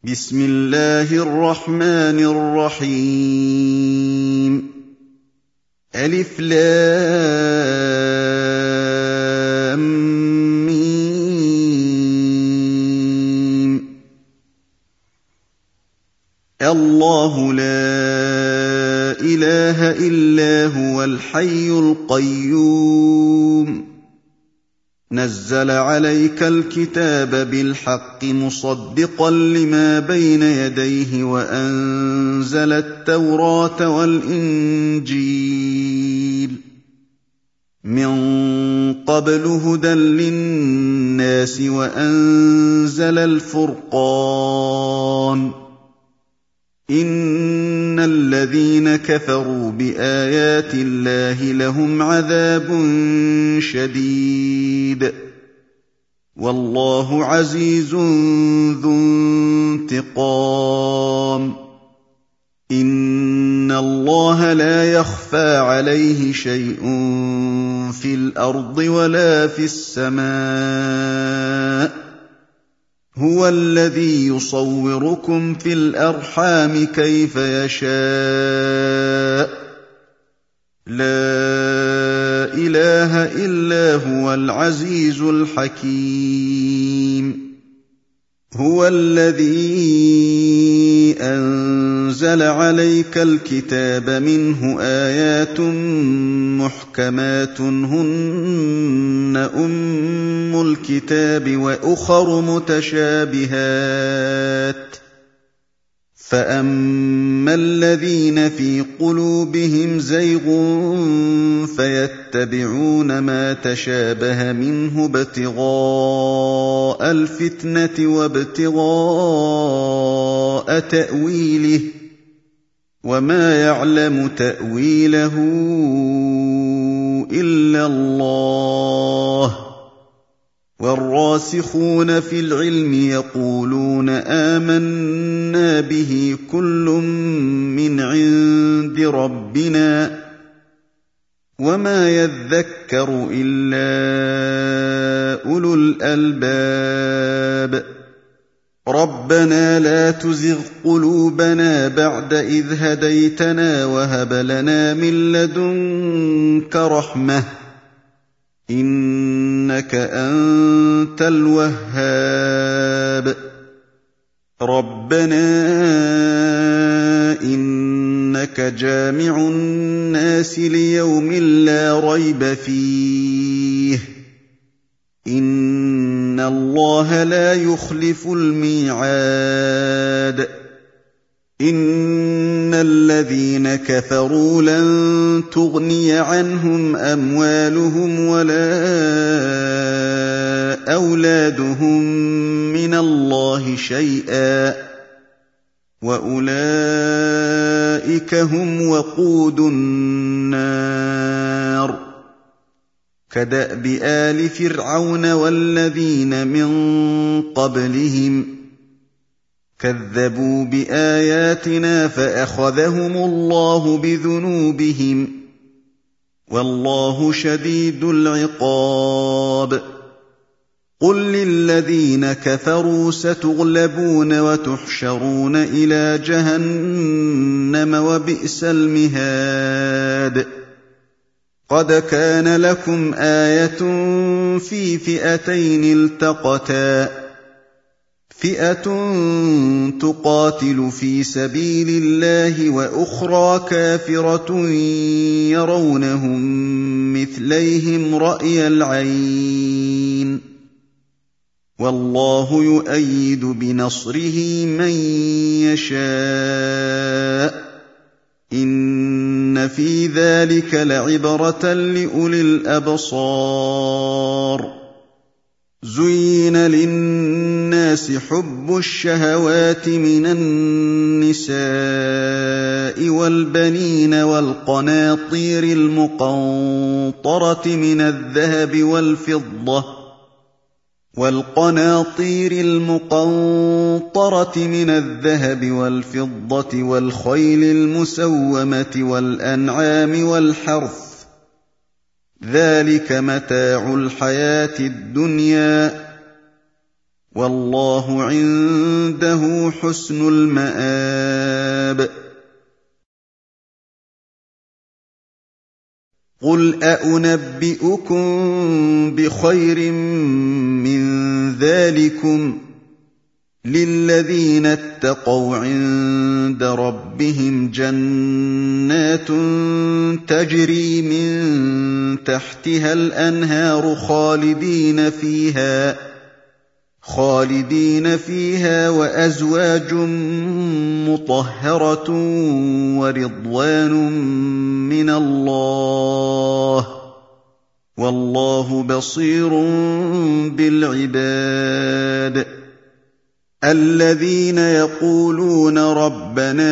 بسم الله الرحمن الرحيم ألف لام ميم الله لا إله إلا هو الحي القيوم نزل عليك الكتاب بالحق مصدقا لما بين يديه وأنزل التوراة والإنجيل من قبل هدى للناس وأنزل الفرقان إن الذين كفروا بآيات الله لهم عذاب شديد والله عزيز ذو انتقام إن الله لا يخفى عليه شيء في الأرض ولا في السماء هو الذي يصوركم في الأرحام كيف يشاء لا إله إلا هو العزيز الحكيم هو الذي أنزل عليك الكتاب منه آيات محكمات هن أم الكتاب وأخر متشابهات فأما الذين في قلوبهم زيغ فيتبعون ما تشابه منه ابتغاء الفتنة وابتغاء تأويله وما يعلم تأويله إلا الله والراسخون في العلم يقولون آمنا به كل من عند ربنا وما يذكر إلا أولو الألباب ربنا لا تزغ قلوبنا بعد إذ هديتنا وهب لنا من لدنك رحمة إنك أنت الوهاب ربنا إنك جامع الناس ليوم لا ريب فيه إن الله لا يخلف الميعاد إن الذين كفروا لن تغني عنهم أموالهم ولا أولادهم من الله شيئا وأولئك هم وقود النار كدأب آل فرعون والذين من قبلهم كذبوا بآياتنا فأخذهم الله بذنوبهم والله شديد العقاب قل للذين كفروا ستغلبون وتحشرون إلى جهنم وبئس المهاد قد كان لكم آية في فئتين التقتا فئة تقاتل في سبيل الله وأخرى كافرة يرونهم مثليهم رأي العين والله يؤيد بنصره من يشاء إن في ذلك لعبرة لأولي الأبصار زين للناس حب الشهوات من النساء والبنين والقناطير المقنطرة من الذهب والفضة والخيل المسومة والأنعام والحرث ذلك متاع الحياة الدنيا وَاللَّهُ عِندَهُ حُسْنُ الْمَآبِ قُلْ أَؤُنَبِّئُكُم بِخَيْرٍ مِّن ذَٰلِكُمْ لِلَّذِينَ اتَّقَوْا عِندَ رَبِّهِمْ جَنَّاتٌ تَجْرِي مِن تَحْتِهَا الْأَنْهَارُ خَالِدِينَ فِيهَا وَأَزْوَاجٌ مُّطَهَّرَةٌ وَرِضْوَانٌ مِّنَ اللَّهِ ۗ وَاللَّهُ بَصِيرٌ بِالْعِبَادِ الَّذِينَ يَقُولُونَ رَبَّنَا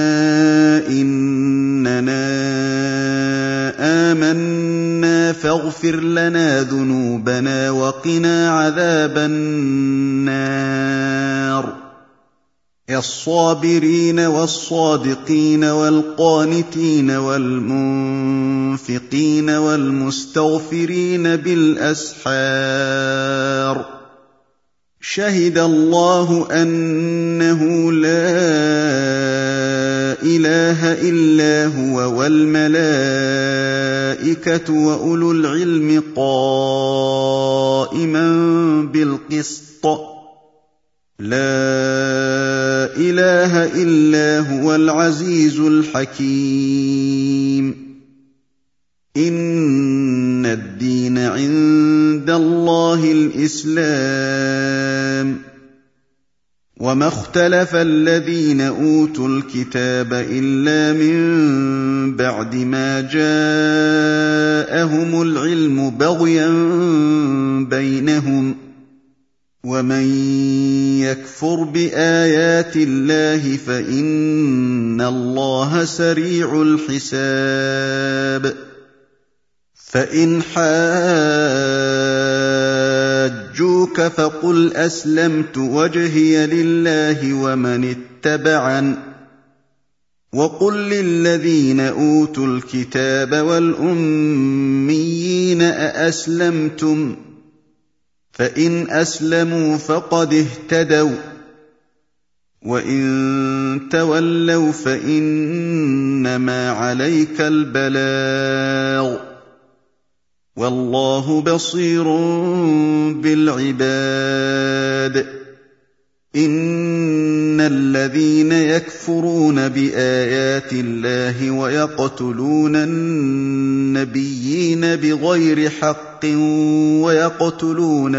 إِنَّنَا آمَنَّا فاغْفِرْ لَنَا ذُنُوبَنَا وَقِنَا عَذَابَ النَّارِ الصَّابِرِينَ وَالصَّادِقِينَ وَالْقَانِتِينَ وَالْمُنفِقِينَ وَالْمُسْتَغْفِرِينَ بِالْأَسْحَارِ شَهِدَ اللَّهُ أَنَّهُ لَا إِلَٰهَ إِلَّا هُوَ وَالْمَلَائِكَةُ وَأُولُو الْعِلْمِ قَائِمًا بِالْقِسْطِ لَا إِلَٰهَ إِلَّا هُوَ الْعَزِيزُ الْحَكِيمُ إِنَّ الدِّينَ عِندَ اللَّهِ الْإِسْلَامُ وَمَا اخْتَلَفَ الَّذِينَ أُوتُوا الْكِتَابَ إِلَّا مِن بَعْدِ مَا جَاءَهُمُ الْعِلْمُ بَغْيًا بَيْنَهُمْ ۗ وَمَن يَكْفُرْ بِآيَاتِ اللَّهِ فَإِنَّ اللَّهَ سَرِيعُ الْحِسَابِ فَإِنْ حَاجُّوكَ فَقُلْ أَسْلَمْتُ وَجْهِيَ لِلَّهِ وَمَنِ اتَّبَعَنِ ۗ وَقُل لِّلَّذِينَ أُوتُوا الْكِتَابَ وَالْأُمِّيِّينَ أَأَسْلَمْتُمْ ۚ فَإِنْ أَسْلَمُوا فَقَدِ اهْتَدَوا ۖ وَّإِن تَوَلَّوْا فَإِنَّمَا عَلَيْكَ الْبَلَاغُ ۗ وَاللَّهُ بَصِيرٌ بِالْعِبَادِ إِنَّ الَّذِينَ يَكْفُرُونَ بِآيَاتِ اللَّهِ وَيَقْتُلُونَ النَّبِيِّينَ بِغَيْرِ حَقٍّ وَيَقْتُلُونَ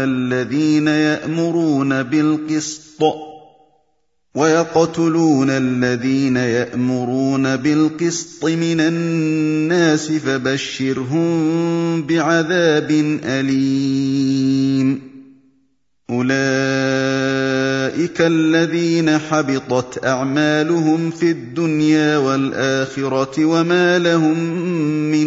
الَّذِينَ يَأْمُرُونَ بِالْقِسْطِ مِنَ النَّاسِ فَبَشِّرْهُم بِعَذَابٍ أَلِيمٍ أُولَٰئِكَ الَّذِينَ حَبِطَتْ أَعْمَالُهُمْ فِي الدُّنْيَا وَالْآخِرَةِ وَمَا لَهُم مِّن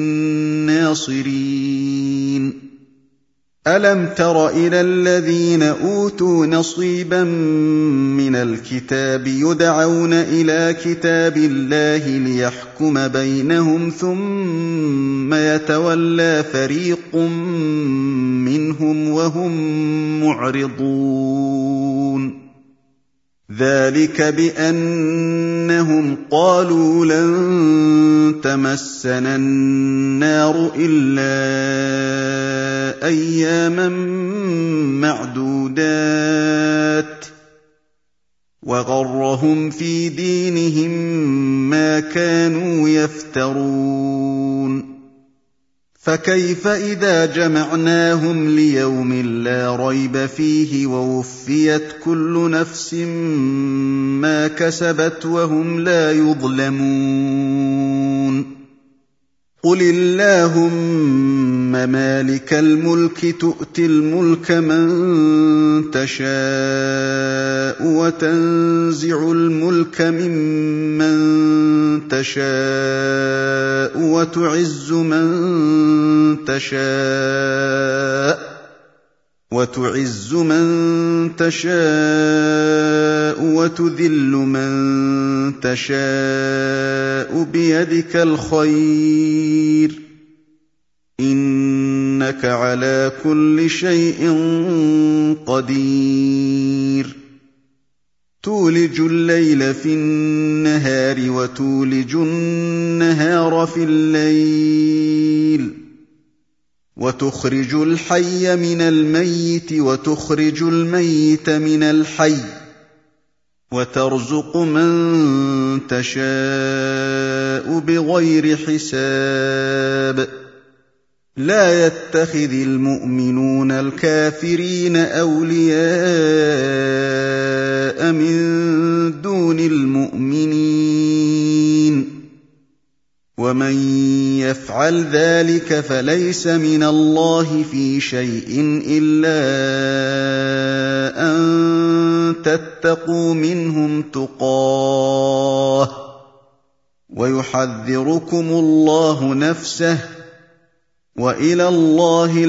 نَّاصِرِينَ أَلَمْ تَرَ إِلَى الَّذِينَ أُوتُوا نَصِيبًا مِّنَ الْكِتَابِ يُدْعَوْنَ إِلَىٰ كِتَابِ اللَّهِ لِيَحْكُمَ بَيْنَهُمْ ثُمَّ يَتَوَلَّىٰ فَرِيقٌ مِّنْهُمْ وَهُم مُّعْرِضُونَ ذَٰلِكَ بِأَنَّهُمْ قَالُوا لَن تَمَسَّنَا النَّارُ إِلَّا أَيَّامًا مَّعْدُودَاتٍ وَغَرَّهُمْ فِي دِينِهِم مَّا كَانُوا يَفْتَرُونَ فَكَيْفَ إِذَا جَمَعْنَاهُمْ لِيَوْمٍ لَّا رَيْبَ فِيهِ وَوُفِّيَتْ كُلُّ نَفْسٍ مَّا كَسَبَتْ وَهُمْ لَا يُظْلَمُونَ قُلِ اللَّهُمَّ مَالِكَ الْمُلْكِ تُؤْتِي الْمُلْكَ مَن تَشَاءُ وَتَنزِعُ الْمُلْكَ مِمَّن تَشَاءُ وَتُعِزُّ مَن تَشَاءُ وَتُذِلُّ مَن تَشَاءُ بِيَدِكَ الْخَيْرُ إِنَّكَ إنك على كل شيء قدير تولج الليل في النهار وتولج النهار في الليل وتخرج الحي من الميت وتخرج الميت من الحي وترزق من تشاء بغير حساب لا يتخذ المؤمنون الكافرين أولياء من دون المؤمنين ومن يفعل ذلك فليس من الله في شيء إلا أن تتقوا منهم تقاه ويحذركم الله نفسه وإلى الله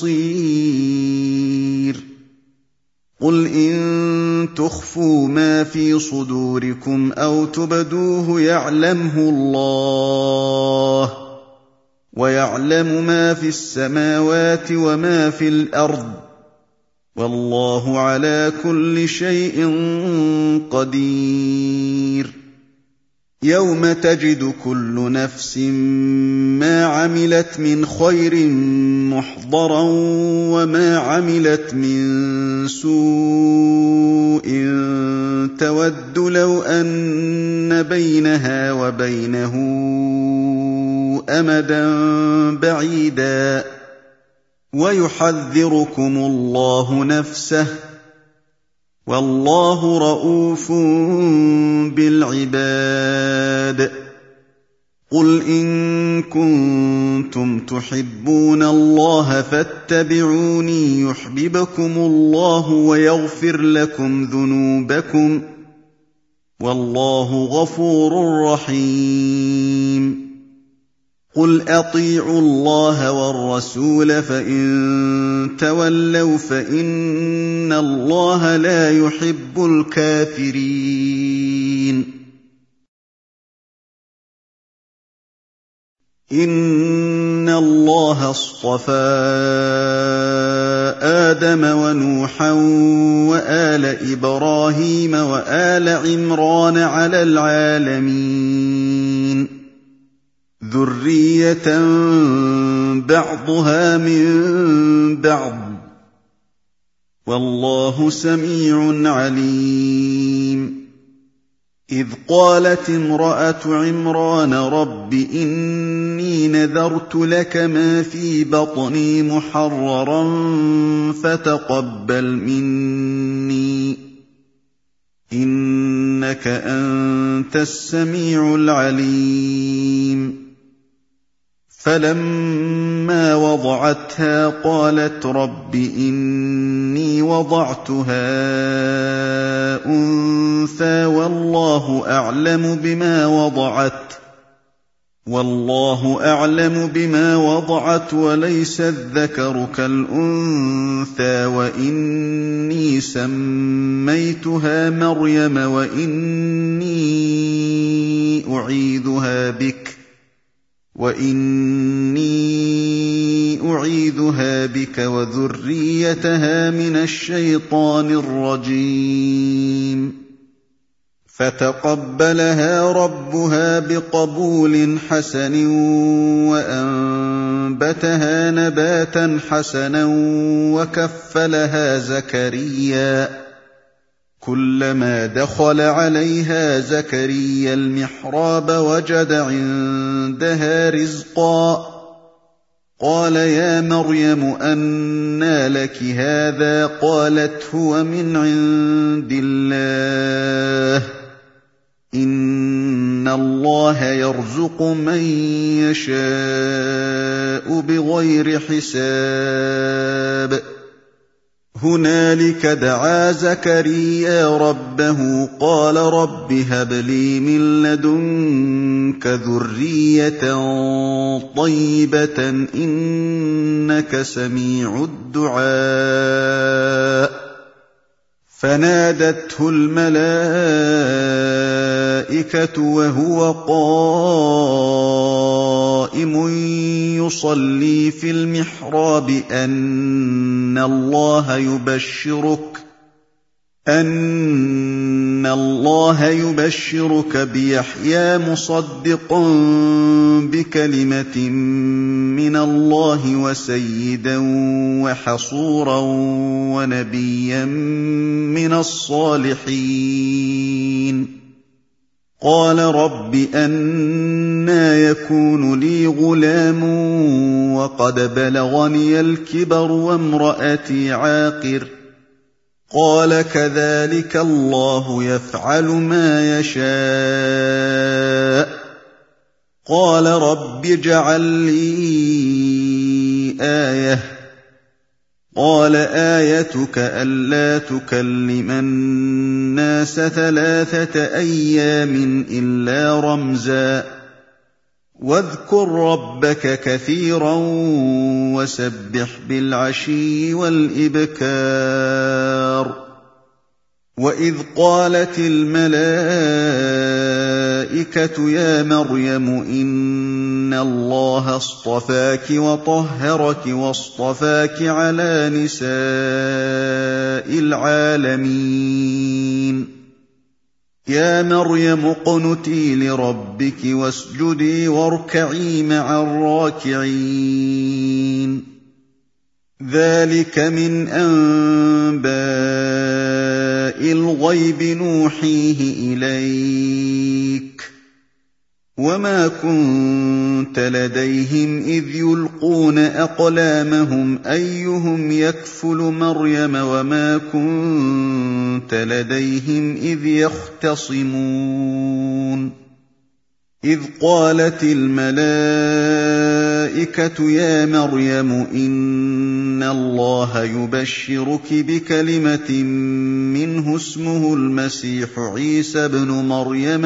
المصير قل إن تخفوا ما في صدوركم أو تبدوه يعلمه الله ويعلم ما في السماوات وما في الأرض والله على كل شيء قدير يوم تجد كل نفس ما عملت من خير محضرا وما عملت من سوء تود لو أن بينها وبينه أمدا بعيدا ويحذركم الله نفسه والله رءوف بالعباد قل إن كنتم تحبون الله فاتبعوني يحببكم الله ويغفر لكم ذنوبكم والله غفور رحيم قل أطيعوا الله والرسول فإن تولوا فإن الله لا يحب الكافرين إن الله اصطفى آدم ونوحا وآل إبراهيم وآل عمران على العالمين ذرية بعضها من بعض والله سميع عليم إذ قالت امرأة عمران رب إني نذرت لك ما في بطني محررا فتقبل مني إنك أنت السميع العليم فلما وضعتها قالت رب إني وضعتها أنثى والله أعلم بما وضعت وليس الذكر كالأنثى وإني سميتها مريم وإني أعيذها بك وذريتها من الشيطان الرجيم فتقبلها ربها بقبول حسن وأنبتها نباتا حسنا وكفلها زكريا كلما دخل عليها زكريا المحراب وجد عندها رزقا قال يا مريم أنى لك هذا قالت هو من عند الله إن الله يرزق من يشاء بغير حساب هنالك دعا زكريا ربه قال رب هب لي من لدنك ذرية طيبة إنك سميع الدعاء فنادته الملائكة وهو قائم يصلي في المحراب أن الله يبشرك بيحيى مصدقا بكلمة من الله وسيدا وحصورا ونبيا من الصالحين. قال رب أنى يكون لي غلام وقد بلغني الكبر وامرأتي عاقر. قال كذلك الله يفعل ما يشاء. قال رب اجعل لي آية. قال آيتك ألا تكلم الناس 3 أيام إلا رمزا واذكر ربك كثيرا وسبح بالعشي والإبكار. وإذ قالت الملائكة يا مريم إن الله اصطفاك وطهرك واصطفاك على نساء العالمين. يا مريم اقنتي لربك واسجدي واركعي مع الراكعين. ذلك من أنباء الغيب نوحيه إليك وما كنت لديهم إذ يلقون أقلامهم أيهم يكفل مريم وما كنت لديهم إذ يختصمون. إذ قالت الملائكة يا مريم إن الله يبشرك بكلمة منه اسمه المسيح عيسى ابن مريم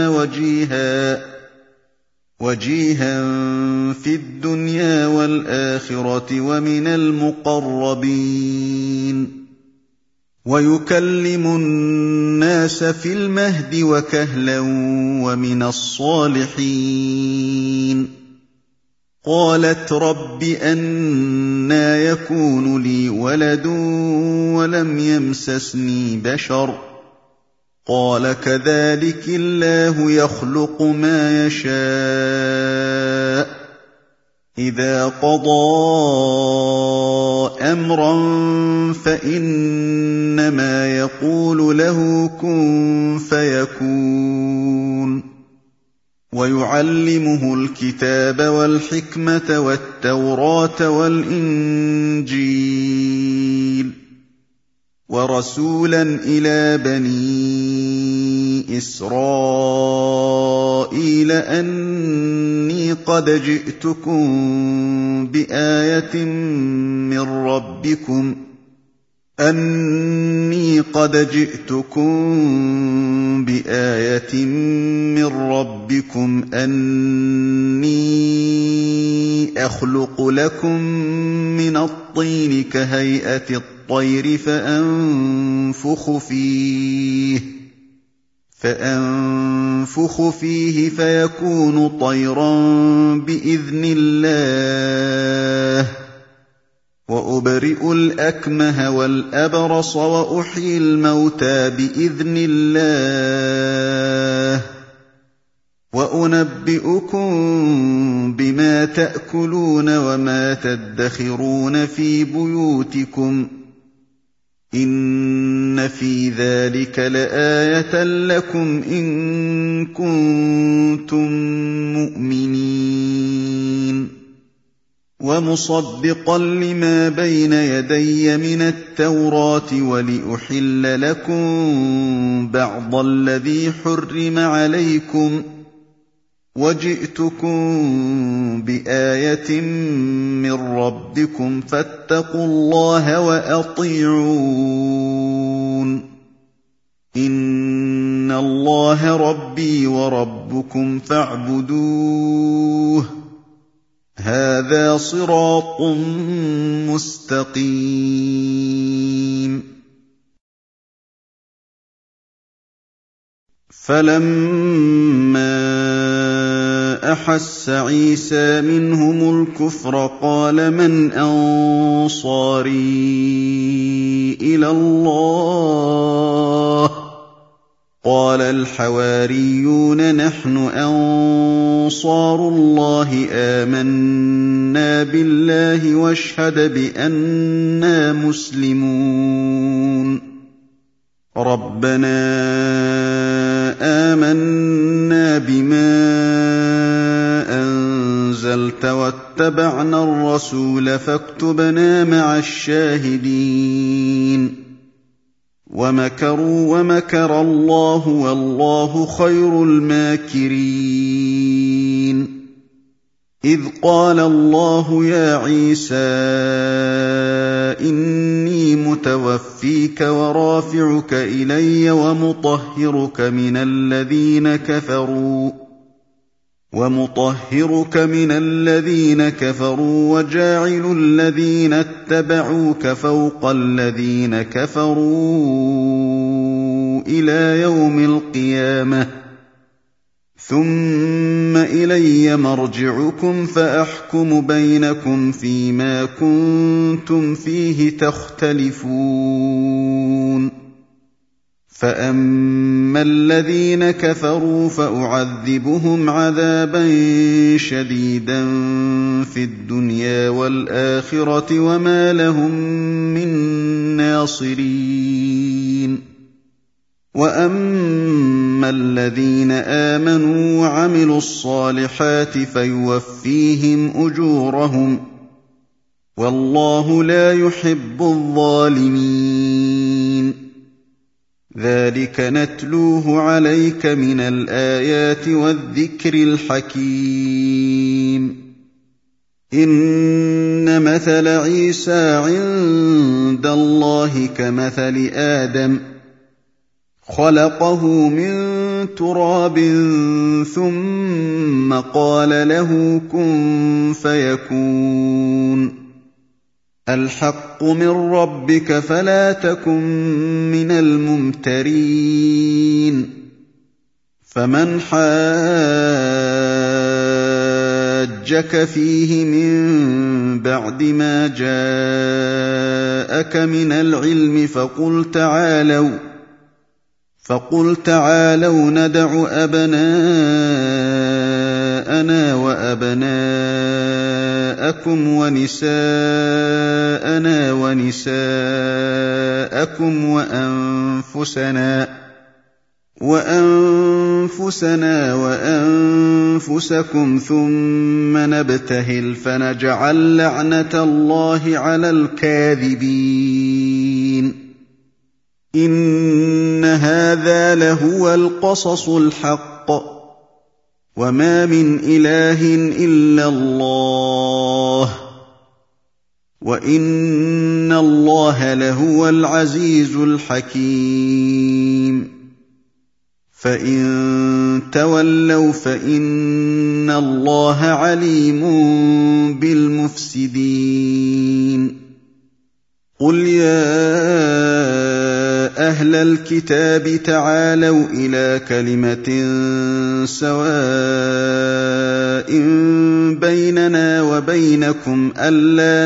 وجيها في الدنيا والآخرة ومن المقربين ويكلم الناس في المهد وكهلا ومن الصالحين. قالت رب أنى يكون لي ولد ولم يمسسني بشر. قال كذلك الله يخلق ما يشاء. إذا قضى أمرا فإنما يقول له كن فيكون. ويعلمه الكتاب والحكمة والتوراة والإنجيل ورسولا إلى بني إسرائيل أني قد جئتكم بآية من ربكم أني أخلق لكم من الطين كهيئة الطير فأنفخ فيه فيكون طيرا بإذن الله. وأبرئ الأكمه والأبرص وأحيي الموتى بإذن الله. وأنبئكم بما تأكلون وما تدخرون في بيوتكم إن في ذلك لآية لكم إن كنتم مؤمنين. ومصدقا لما بين يدي من التوراة ولأحل لكم بعض الذي حرم عليكم وجئتكم بآية من ربكم فاتقوا الله وأطيعون. إن الله ربي وربكم فاعبدوه هذا صراط مستقيم. فلما فأحس عيسى منهم الكفر قال من أنصاري إلى الله قال الحواريون نحن أنصار الله آمنا بالله واشهد بأننا مسلمون ربنا آمنا بما أنزلت واتبعنا الرسول فاكتبنا مع الشاهدين ومكروا ومكر الله والله خير الماكرين إذ قال الله يا عيسى إني متوفيك ورافعك إلي ومطهرك من الذين كفروا وجاعل الذين اتبعوك فوق الذين كفروا إلى يوم القيامة ثم إلي مرجعكم فأحكم بينكم فيما كنتم فيه تختلفون فأما الذين كفروا فأعذبهم عذابا شديدا في الدنيا والآخرة وما لهم من ناصرين وأما الذين آمنوا وعملوا الصالحات فيوفيهم أجورهم والله لا يحب الظالمين ذلك نتلوه عليك من الآيات والذكر الحكيم إن مثل عيسى عند الله كمثل آدم خلقه من تراب ثم قال له كن فيكون الحق من ربك فلا تكن من الممترين فمن حاجك فيه من بعد ما جاءك من العلم فقل تعالوا ندع أبناءنا وأبناءكم ونساءنا ونساءكم وأنفسنا وأنفسكم ثم نبتهل فنجعل لعنة الله على الكاذبين إن هذا لهو القصص الحق وما من إله إلا الله وإن الله لهو العزيز الحكيم فإن تولوا فإن الله عليم بالمفسدين قل يا أهل الكتاب تعالوا إلى كلمة سواء بيننا وبينكم ألا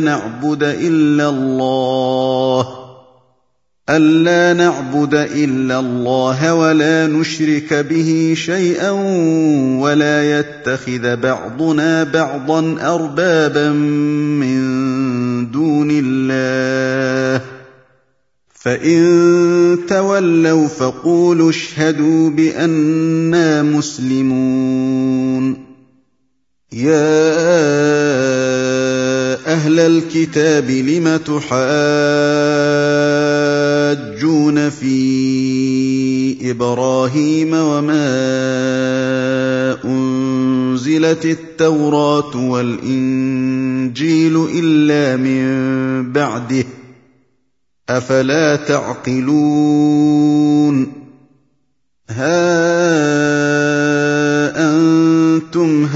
نعبد إلا الله ولا نشرك به شيئا ولا يتخذ بعضنا بعضا أربابا من دون الله فإن تولوا فقولوا اشهدوا بأننا مسلمون يا أهل الكتاب لم تحاجون في إبراهيم وما أنزلت التوراة والإنجيل إلا من بعده أفلا تعقلون ها أنتم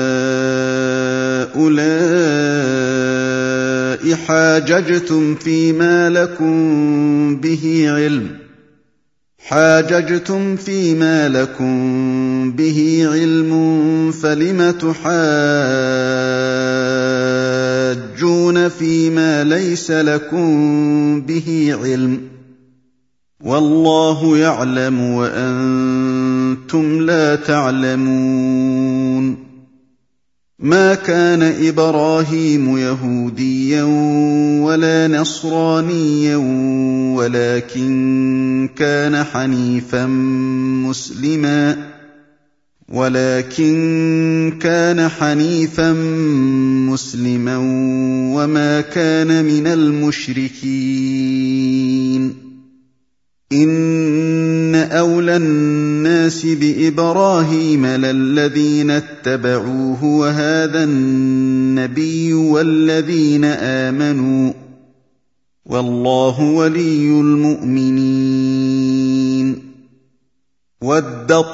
هؤلاء حاججتم فيما لكم به علم حاججتم فيما لكم به علم فلم تحاجون فيما ليس لكم به علم والله يعلم وأنتم لا تعلمون ما كان إبراهيم يهوديا ولا نصرانيا ولكن كان حنيفا مسلما وما كان من المشركين إن أولى الناس بإبراهيم للذين اتبعوه وهذا النبي والذين آمنوا والله ولي المؤمنين ودت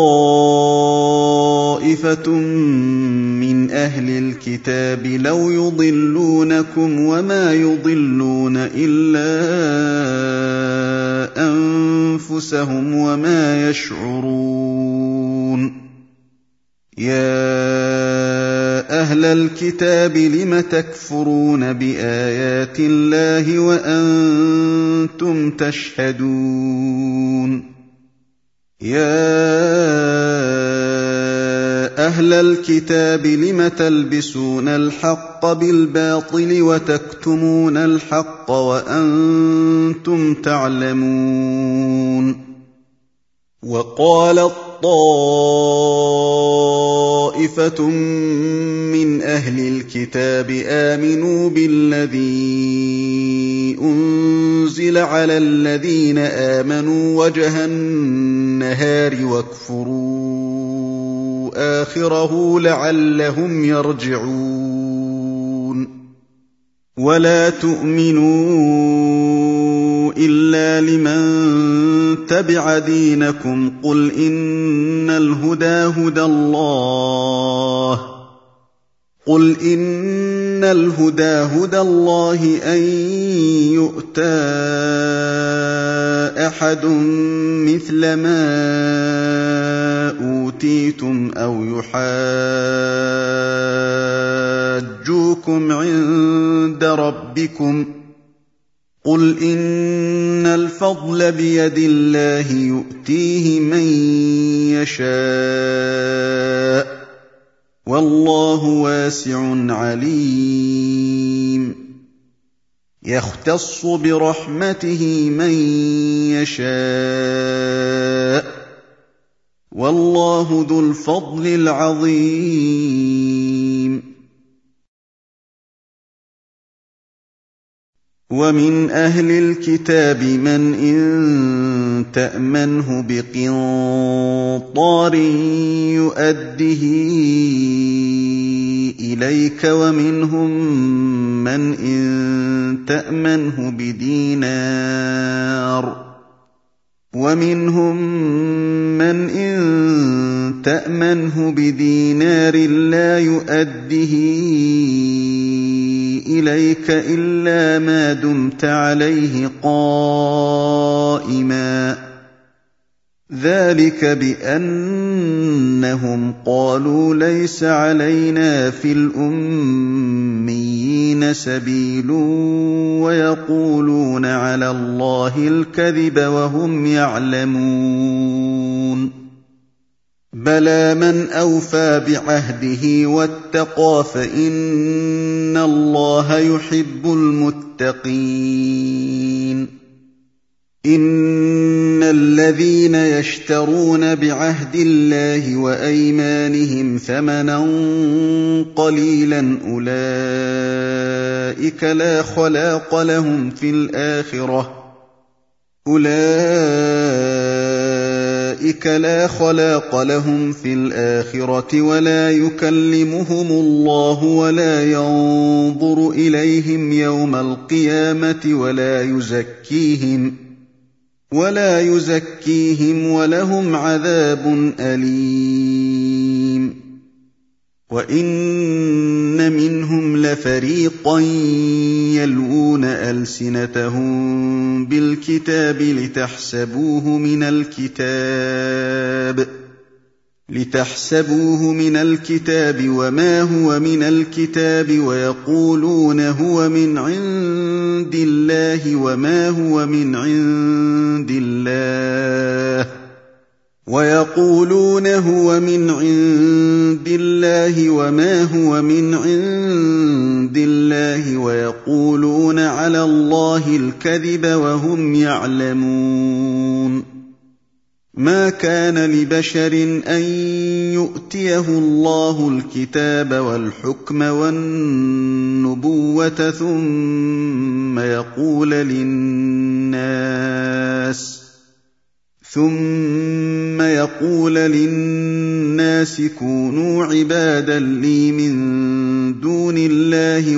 طائفة من أهل الكتاب لو يضلونكم وما يضلون إلا أنفسهم وما يشعرون يا أهل الكتاب لم تكفرون بآيات الله وأنتم تشهدون يا أهل الكتاب لم تلبسون الحق بالباطل وتكتمون الحق وأنتم تعلمون وقالت طائفة من أهل الكتاب آمنوا بالذي أنزل على الذين آمنوا وجه النهار واكفروا آخره لعلهم يرجعون ولا تؤمنوا إلا لمن تبع دينكم قل إن الهدى هدى الله أن يؤتى أحد مثل ما أوتيتم أو يحاجوكم عند ربكم قل إن الفضل بيد الله يؤتيه من يشاء والله واسع عليم يختص برحمته من يشاء والله ذو الفضل العظيم ومن أهل الكتاب من إن تأمنه بقنطار يؤده إليك ومنهم من إن تأمنه بدينار لا يؤده إليك إلا ما دمت عليه قائما ذلك بأنهم قالوا ليس علينا في الأميين سبيل ويقولون على الله الكذب وهم يعلمون بلى من أوفى بعهده واتقى فإن الله يحب المتقين إن الذين يشترون بعهد الله وأيمانهم ثمنا قليلا أولئك لا خلاق لهم في الآخرة ولا يكلمهم الله ولا ينظر إليهم يوم القيامة ولا يزكيهم ولهم عذاب أليم وَإِنَّ مِنْهُمْ لَفَرِيقًا يَلْوُونَ أَلْسِنَتَهُم بِالْكِتَابِ لِتَحْسَبُوهُ مِنَ الْكِتَابِ وَمَا هُوَ مِنَ الْكِتَابِ وَيَقُولُونَ هُوَ مِنْ عِندِ اللَّهِ وَمَا هُوَ مِنْ عِندِ اللَّهِ وَيَقُولُونَ عَلَى اللَّهِ الْكَذِبَ وَهُمْ يَعْلَمُونَ مَا كَانَ لِبَشَرٍ أَن يُؤْتِيَهُ اللَّهُ الْكِتَابَ وَالْحُكْمَ وَالنُّبُوَّةَ ثُمَّ يَقُولَ لِلنَّاسِ كُونُوا عِبَادًا لِّي مِن دُونِ اللَّهِ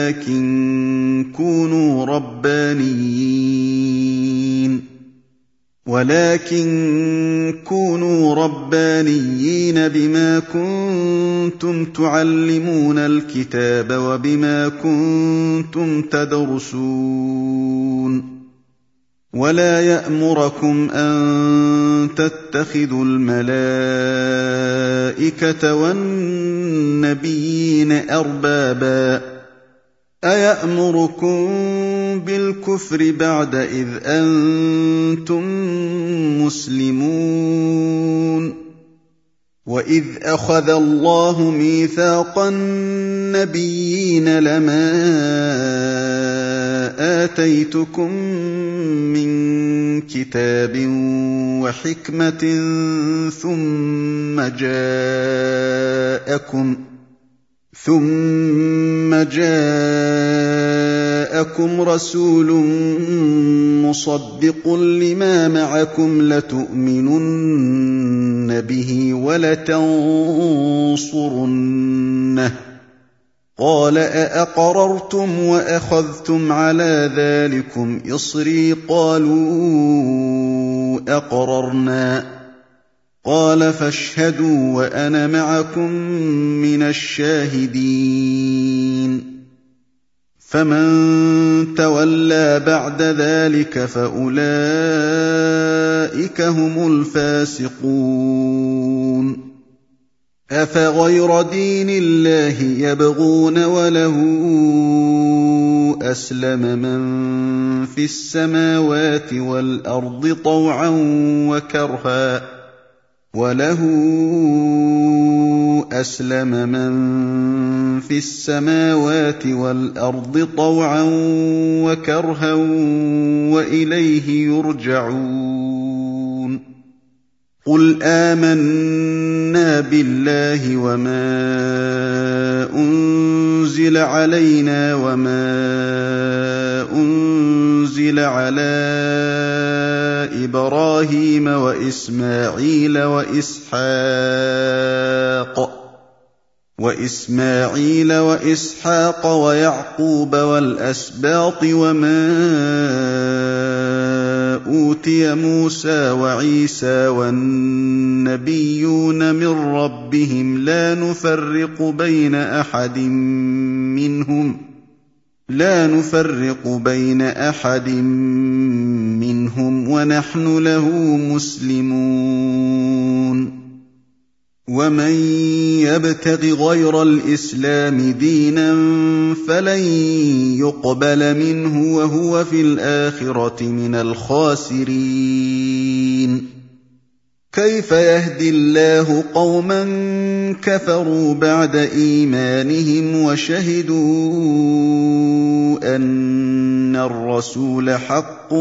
ولكن كونوا ربانيين بما كنتم تعلمون الكتاب وبما كنتم تدرسون ولا يأمركم أن تتخذوا الملائكة والنبيين أربابا أيأمركم بالكفر بعد إذ أنتم مسلمون وإذ أخذ الله ميثاق النبيين لما آتيتكم من كتاب وحكمة ثم جاءكم رسول مصدق لما معكم لتؤمنن به ولتنصرنه قال أأقررتم وأخذتم على ذلكم إصري قالوا أقررنا قال فاشهدوا وأنا معكم من الشاهدين فمن تولى بعد ذلك فأولئك هم الفاسقون أفغير دين الله يبغون وله أسلم من في السماوات والأرض طوعا وكرها وإليه يرجعون قل آمنا بالله وما أنزل علينا وما أنزل على إبراهيم وإسماعيل وإسحاق ويعقوب والأسباط وما أوتي موسى وعيسى والنبيون من ربهم لا نفرق بين أحد منهم ونحن له مسلمون ومن يبتغ غير الإسلام دينا فلن يقبل منه وهو في الآخرة من الخاسرين كيف يهدي الله قوما كفروا بعد إيمانهم وشهدوا أن الرسول حق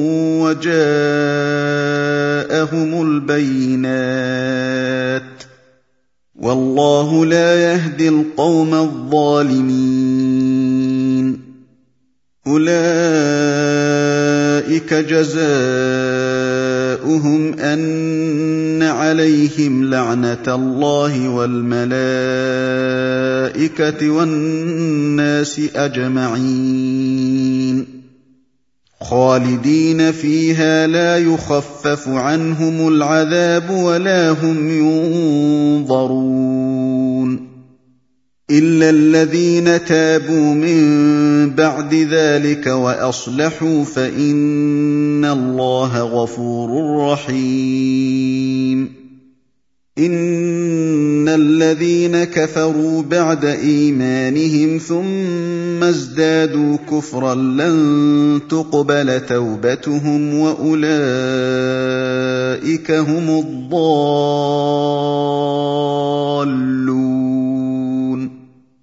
وجاءهم البينات والله لا يهدي القوم الظالمين أولئك جزاؤهم أن عليهم لعنة الله والملائكة والناس أجمعين خالدين فيها لا يخفف عنهم العذاب ولا هم ينظرون إِلَّا الَّذِينَ تَابُوا مِن بَعْدِ ذَلِكَ وَأَصْلَحُوا فَإِنَّ اللَّهَ غَفُورٌ رَّحِيمٌ إِنَّ الَّذِينَ كَفَرُوا بَعْدَ إِيمَانِهِمْ ثُمَّ ازْدَادُوا كُفْرًا لَّن تُقْبَلَ تَوْبَتُهُمْ وَأُولَٰئِكَ هُمُ الضَّالُّونَ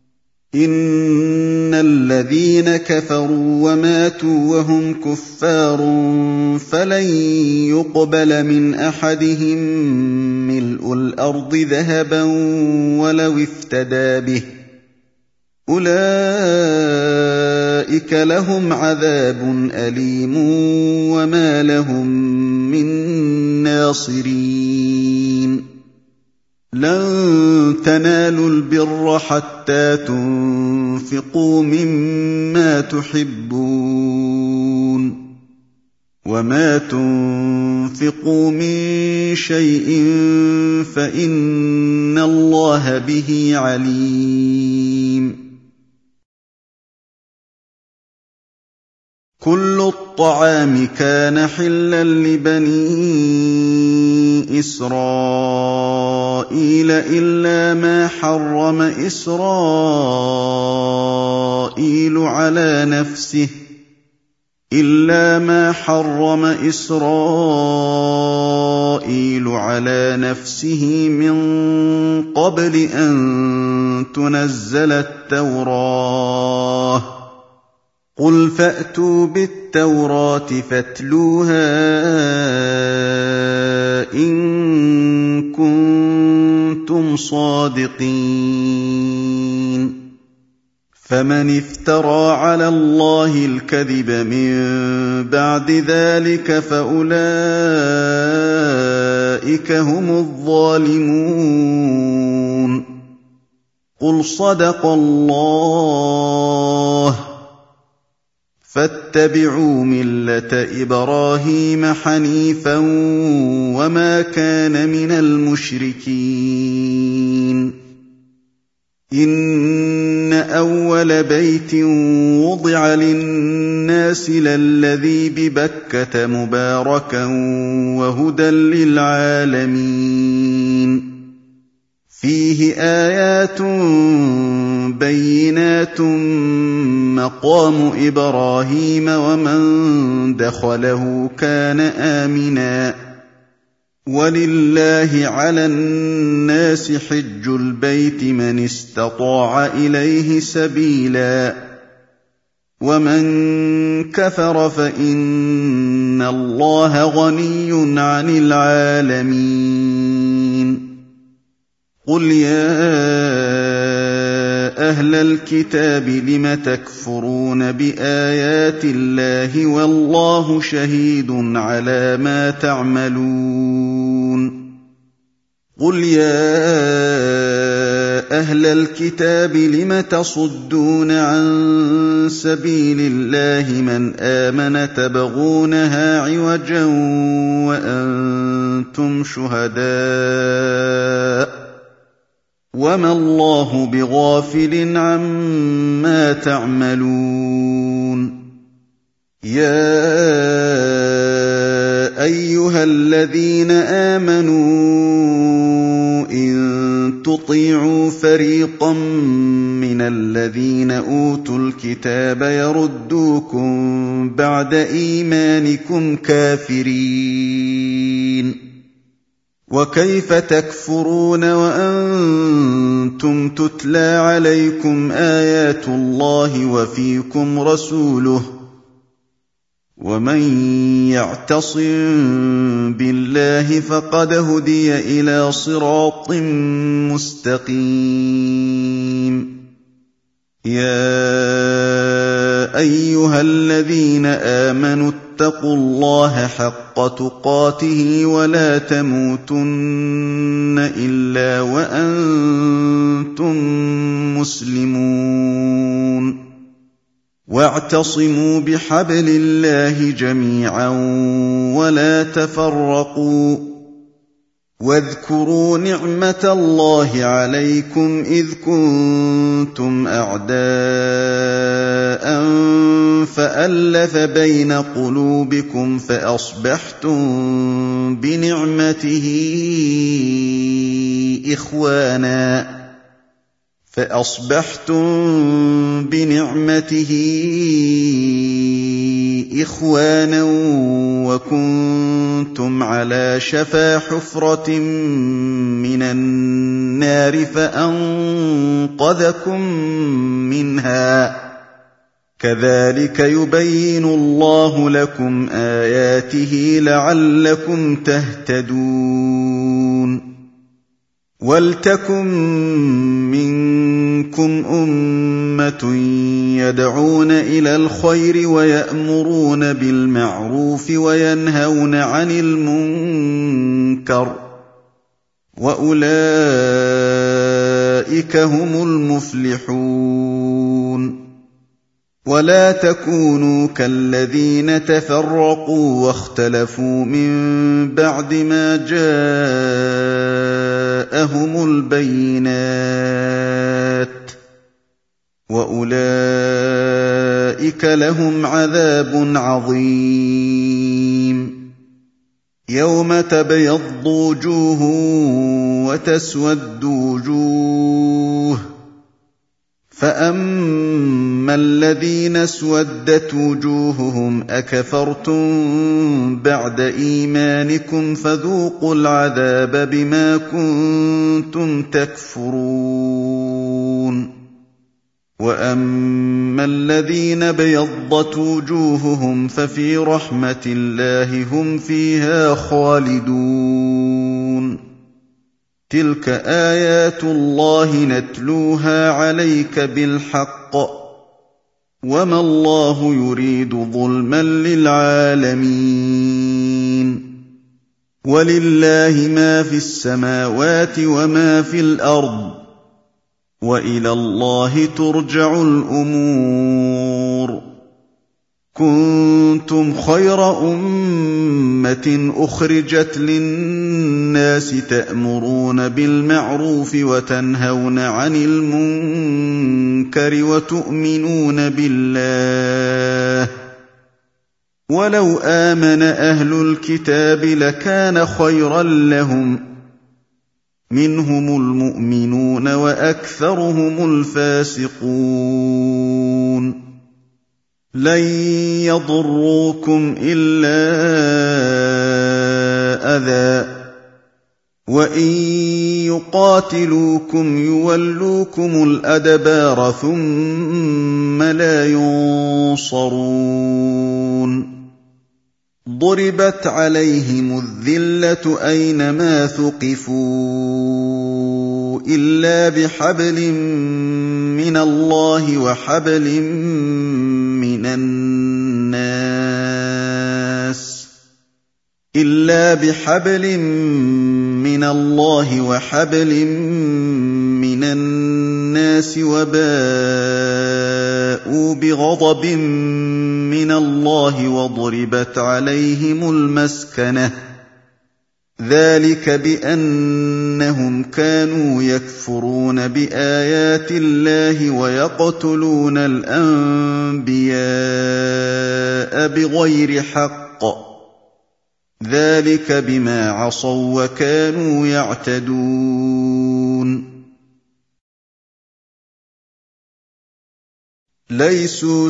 إِنَّ الَّذِينَ كَفَرُوا وَمَاتُوا وَهُمْ كُفَّارٌ فَلَن يُقْبَلَ مِنْ أَحَدِهِم مِّلْءُ الْأَرْضِ ذَهَبًا وَلَوِ افْتَدَىٰ بِهِ ۗ أُولَٰئِكَ لَهُمْ عَذَابٌ أَلِيمٌ وَمَا لَهُم مِّن نَّاصِرِينَ لَن تَنَالُوا الْبِرَّ حَتَّىٰ تُنفِقُوا مِمَّا تُحِبُّونَ وَمَا تُنفِقُوا مِن شَيْءٍ فَإِنَّ اللَّهَ بِهِ عَلِيمٌ كُلُّ الطَّعَامِ كَانَ حِلًّا لِّبَنِي إِسْرَائِيلَ إِلَّا مَا حَرَّمَ إِسْرَائِيلُ عَلَىٰ نَفْسِهِ مِن قَبْلِ أَن تُنَزَّلَ التَّوْرَاةُ ۗ قُلْ فَأْتُوا بِالتَّوْرَاةِ فَاتْلُوهَا إِن كُنتُمْ صَادِقِينَ فَمَنِ افْتَرَىٰ عَلَى اللَّهِ الْكَذِبَ مِن بَعْدِ ذَٰلِكَ فَأُولَٰئِكَ هُمُ الظَّالِمُونَ قُلْ صَدَقَ اللَّهُ فَاتَّبِعُوا مِلَّةَ إِبْرَاهِيمَ حَنِيفًا وَمَا كَانَ مِنَ الْمُشْرِكِينَ إِنَّ أَوَّلَ بَيْتٍ وُضِعَ لِلنَّاسِ لَلَّذِي بِبَكَّةَ مُبَارَكًا وَهُدًى لِّلْعَالَمِينَ فِيهِ آيَاتٌ بَيِّنَاتٌ مَّقَامُ إِبْرَاهِيمَ وَمَن دَخَلَهُ كَانَ آمِنًا ۗ وَلِلَّهِ عَلَى النَّاسِ حِجُّ الْبَيْتِ مَنِ اسْتَطَاعَ إِلَيْهِ سَبِيلًا ۚ وَمَن كَفَرَ فَإِنَّ اللَّهَ غَنِيٌّ عَنِ الْعَالَمِينَ قُلْ يَا أَهْلَ الْكِتَابِ لِمَ تَكْفُرُونَ بِآيَاتِ اللَّهِ وَاللَّهُ شَهِيدٌ عَلَىٰ مَا تَعْمَلُونَ قُلْ يَا أَهْلَ الْكِتَابِ لِمَ تَصُدُّونَ عَن سَبِيلِ اللَّهِ مَنْ آمَنَ تَبْغُونَهَا عِوَجًا وَأَنتُمْ شُهَدَاءُ وَمَا اللَّهُ بِغَافِلٍ عَمَّا تَعْمَلُونَ يَا أَيُّهَا الَّذِينَ آمَنُوا إِن تُطِيعُوا فَرِيقًا مِّنَ الَّذِينَ أُوتُوا الْكِتَابَ يَرُدُّوكُم بَعْدَ إِيمَانِكُمْ كَافِرِينَ وَكَيْفَ تَكْفُرُونَ وَأَنتُمْ تُتْلَىٰ عَلَيْكُمْ آيَاتُ اللَّهِ وَفِيكُمْ رَسُولُهُ ۗ وَمَن يَعْتَصِم بِاللَّهِ فَقَدْ هُدِيَ إِلَىٰ صِرَاطٍ مُّسْتَقِيمٍ يَا أَيُّهَا الَّذِينَ آمَنُوا اتَّقُوا اللَّهَ حَقَّ تُقَاتِهِ وَلَا تَمُوتُنَّ إِلَّا وَأَنتُم مُّسْلِمُونَ وَاعْتَصِمُوا بِحَبْلِ اللَّهِ جَمِيعًا وَلَا تَفَرَّقُوا وَاذْكُرُوا نِعْمَةَ اللَّهِ عَلَيْكُمْ إِذْ كُنتُمْ أَعْدَاءً فَأَلَّفَ بَيْنَ قُلُوبِكُمْ فَأَصْبَحْتُم بِنِعْمَتِهِ إِخْوَانًا وَكُنتُمْ عَلَىٰ شَفَا حُفْرَةٍ مِّنَ النَّارِ فَأَنقَذَكُم مِّنْهَا ۗ كَذَٰلِكَ يُبَيِّنُ اللَّهُ لَكُمْ آيَاتِهِ لَعَلَّكُمْ تَهْتَدُونَ وَلْتَكُن مِّنكُمْ أُمَّةٌ يَدْعُونَ إِلَى الْخَيْرِ وَيَأْمُرُونَ بِالْمَعْرُوفِ وَيَنْهَوْنَ عَنِ الْمُنكَرِ ۚ وَأُولَٰئِكَ هُمُ الْمُفْلِحُونَ وَلَا تَكُونُوا كَالَّذِينَ تَفَرَّقُوا وَاخْتَلَفُوا مِن بَعْدِ مَا جَاءَهُمُ الْبَيِّنَاتُ ۚ وَأُولَٰئِكَ لَهُمْ عَذَابٌ عَظِيمٌ يَوْمَ تَبْيَضُّ وُجُوهٌ وَتَسْوَدُّ وُجُوهٌ ۚ فَأَمَّا الَّذِينَ اسْوَدَّتْ وُجُوهُهُمْ أَكَفَرْتُم بَعْدَ إِيمَانِكُمْ فَذُوقُوا الْعَذَابَ بِمَا كُنتُمْ تَكْفُرُونَ وَأَمَّا الَّذِينَ ابْيَضَّتْ وُجُوهُهُمْ فَفِي رَحْمَةِ اللَّهِ هُمْ فِيهَا خَالِدُونَ تِلْكَ آيَاتُ اللَّهِ نَتْلُوهَا عَلَيْكَ بِالْحَقِّ ۚ وَمَا اللَّهُ يُرِيدُ ظُلْمًا لِّلْعَالَمِينَ وَلِلَّهِ مَا فِي السَّمَاوَاتِ وَمَا فِي الْأَرْضِ ۚ وَإِلَى اللَّهِ تُرْجَعُ الْأُمُورُ كُنتُمْ خَيْرَ أُمَّةٍ أُخْرِجَتْ لِلنَّاسِ تَأْمُرُونَ بِالْمَعْرُوفِ وَتَنْهَوْنَ عَنِ الْمُنكَرِ وَتُؤْمِنُونَ بِاللَّهِ ۗ وَلَوْ آمَنَ أَهْلُ الْكِتَابِ لَكَانَ خَيْرًا لَّهُم ۚ مِّنْهُمُ الْمُؤْمِنُونَ وَأَكْثَرُهُمُ الْفَاسِقُونَ لَن يَضُرُّوكُمْ إِلَّا أَذًى ۖ وَإِن يُقَاتِلُوكُمْ يُوَلُّوكُمُ الْأَدْبَارَ ثُمَّ لَا يُنصَرُونَ ضُرِبَتْ عَلَيْهِمُ الذِّلَّةُ أَيْنَمَا ثُقِفُوا إِلَّا بِحَبْلٍ مِّنَ اللَّهِ وَحَبْلٍ مِّنَ النَّاسِ وَبَاءُوا بِغَضَبٍ مِّنَ اللَّهِ وَضُرِبَتْ عَلَيْهِمُ الْمَسْكَنَةُ ۚ ذَٰلِكَ بِأَنَّهُمْ كَانُوا يَكْفُرُونَ بِآيَاتِ اللَّهِ وَيَقْتُلُونَ الْأَنبِيَاءَ بِغَيْرِ حَقٍّ ۚ ذَٰلِكَ بِمَا عَصَوا وَّكَانُوا يَعْتَدُونَ لَيْسُوا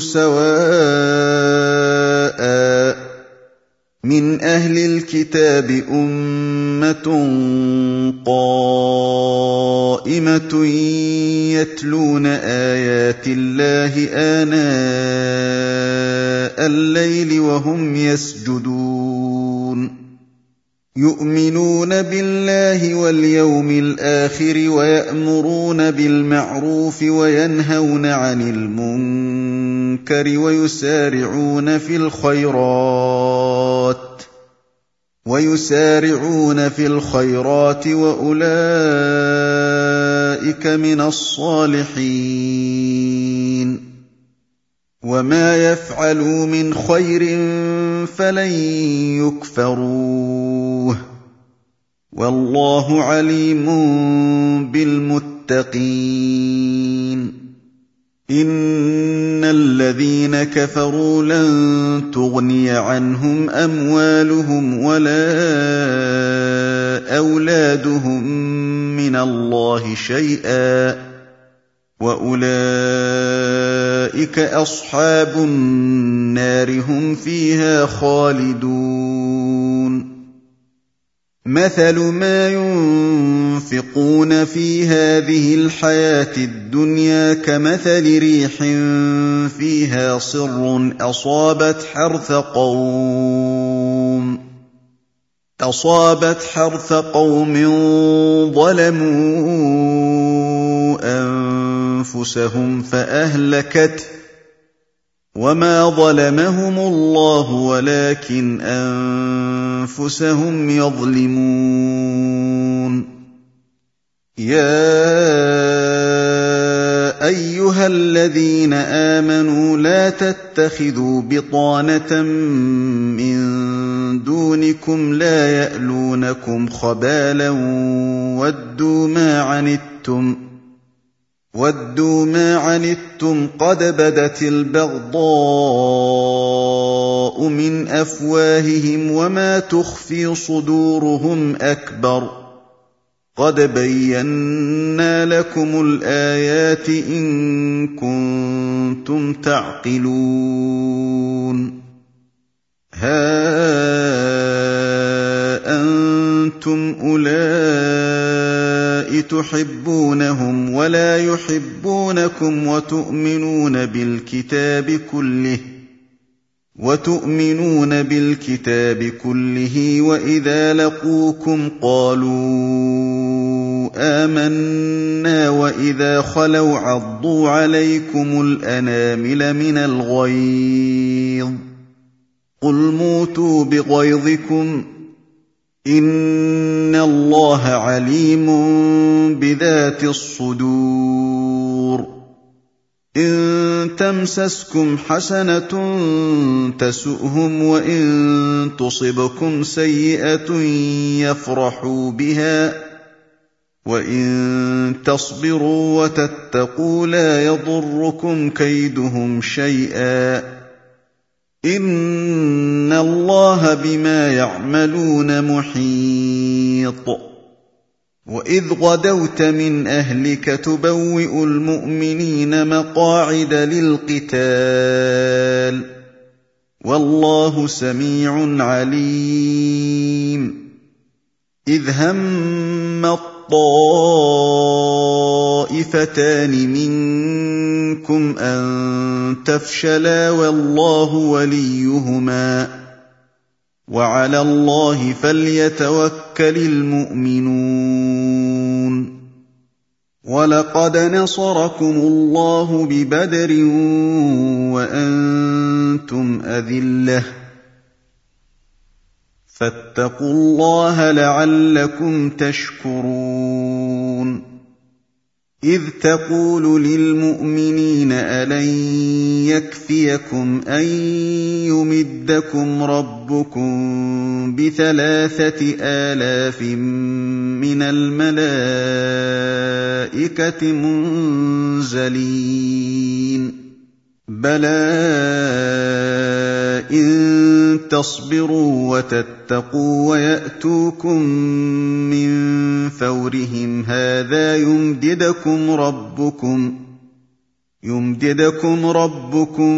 سَوَاءً ۗ مِّنْ أَهْلِ الْكِتَابِ أُمَّةٌ قَائِمَةٌ يَتْلُونَ آيَاتِ اللَّهِ آنَاءَ اللَّيْلِ وَهُمْ يَسْجُدُونَ يُؤْمِنُونَ بِاللَّهِ وَالْيَوْمِ الْآخِرِ وَيَأْمُرُونَ بِالْمَعْرُوفِ وَيَنْهَوْنَ عَنِ الْمُنكَرِ وَيُسَارِعُونَ فِي الْخَيْرَاتِ وَأُولَٰئِكَ مِنَ الصَّالِحِينَ وَمَا يَفْعَلُوا مِنْ خَيْرٍ فَلَن يُكْفَرُوهُ وَاللَّهُ عَلِيمٌ بِالْمُتَّقِينَ إِنَّ الَّذِينَ كَفَرُوا لَن تُغْنِيَ عَنْهُمْ أَمْوَالُهُمْ وَلَا أَوْلَادُهُم مِّنَ اللَّهِ شَيْئًا ۖ وَأُولَٰئِكَ أَصْحَابُ النَّارِ ۖ هُمْ فِيهَا خَالِدُونَ مَثَلُ مَا يُنفِقُونَ فِي هَٰذِهِ الْحَيَاةِ الدُّنْيَا كَمَثَلِ رِيحٍ فِيهَا صِرٌّ أَصَابَتْ حَرْثَ قَوْمٍ ظَلَمُوا أَنفُسَهُمْ فَأَهْلَكَتْهُ ۚ وَمَا ظَلَمَهُمُ اللَّهُ وَلَٰكِنْ أَنفُسَهُمْ يَظْلِمُونَ يَا أَيُّهَا الَّذِينَ آمَنُوا لَا تَتَّخِذُوا بِطَانَةً مِّن دُونِكُمْ لَا يَأْلُونَكُمْ خَبَالًا وَدُّوا مَا عَنِتُّمْ قَدْ بَدَتِ الْبَغْضَاءُ مِنْ أَفْوَاهِهِمْ وَمَا تُخْفِي صُدُورُهُمْ أَكْبَرُ ۚ قَدْ بَيَّنَّا لَكُمُ الْآيَاتِ إِن كُنتُمْ تَعْقِلُونَ هَا أَنتُمْ أُولَاءِ تُحِبُّونَهُمْ وَلَا يُحِبُّونَكُمْ وَتُؤْمِنُونَ بِالْكِتَابِ كُلِّهِ وَإِذَا لَقُوكُمْ قَالُوا آمَنَّا وَإِذَا خَلَوْا عَضُّوا عَلَيْكُمُ الْأَنَامِلَ مِنَ الْغَيْظِ ۚ قُلْ مُوتُوا بِغَيْظِكُمْ ۗ إِنَّ اللَّهَ عَلِيمٌ بِذَاتِ الصُّدُورِ إِن تَمْسَسْكُمْ حَسَنَةٌ تَسُؤْهُمْ وَإِن تُصِبْكُمْ سَيِّئَةٌ يَفْرَحُوا بِهَا ۖ وَإِن تَصْبِرُوا وَتَتَّقُوا لَا يَضُرُّكُمْ كَيْدُهُمْ شَيْئًا ۗ إِنَّ اللَّهَ بِمَا يَعْمَلُونَ مُحِيطٌ وَإِذْ غَدَوْتَ مِنْ أَهْلِكَ تُبَوِّئُ الْمُؤْمِنِينَ مَقَاعِدَ لِلْقِتَالِ ۗ وَاللَّهُ سَمِيعٌ عَلِيمٌ إِذْ هَمَّ الطَّائِفَتَانِ مِنكُمْ أَن تَفْشَلَا وَاللَّهُ وَلِيُّهُمَا ۗ وَعَلَى اللَّهِ فَلْيَتَوَكَّلِ الْمُؤْمِنُونَ وَلَقَدْ نَصَرَكُمُ اللَّهُ بِبَدْرٍ وَأَنتُمْ أَذِلَّةٌ ۖ فَاتَّقُوا اللَّهَ لَعَلَّكُمْ تَشْكُرُونَ إِذْ تَقُولُ لِلْمُؤْمِنِينَ أَلَن يَكْفِيَكُمْ أَن يُمِدَّكُمْ رَبُّكُم ب3,000,000 مِّنَ الْمَلَائِكَةِ مُنزَلِينَ بَلَىٰ إِن تَصْبِرُوا وَتَتَّقُوا وَيَأْتُوكُم مِّن فَوْرِهِمْ هَٰذَا يُمْدِدْكُمْ رَبُّكُم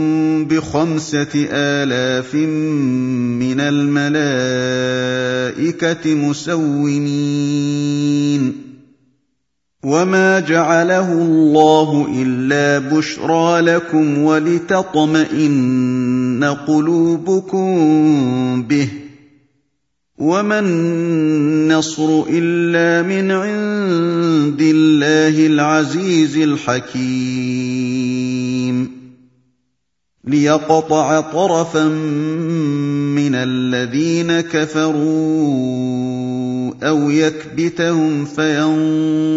ب5,000,000 مِّنَ الْمَلَائِكَةِ مُسَوِّمِينَ وَمَا جَعَلَهُ اللَّهُ إِلَّا بُشْرَىٰ لَكُمْ وَلِتَطْمَئِنَّ قُلُوبُكُم بِهِ ۗ وَمَا النَّصْرُ إِلَّا مِنْ عِندِ اللَّهِ الْعَزِيزِ الْحَكِيمِ لِيَقْطَعَ طَرَفًا مِّنَ الَّذِينَ كَفَرُوا أَوْ يَكْبِتَهُمْ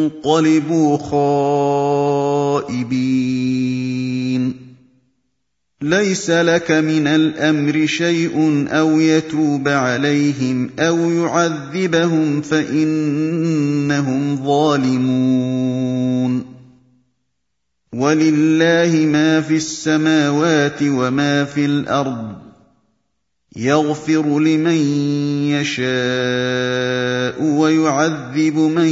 فَيَنقَلِبُوا خَائِبِينَ لَيْسَ لَكَ مِنَ الْأَمْرِ شَيْءٌ أَوْ يَتُوبَ عَلَيْهِمْ أَوْ يُعَذِّبَهُمْ فَإِنَّهُمْ ظَالِمُونَ وَلِلَّهِ مَا فِي السَّمَاوَاتِ وَمَا فِي الْأَرْضِ ۚ يَغْفِرُ لِمَن يَشَاءُ وَيُعَذِّبُ مَن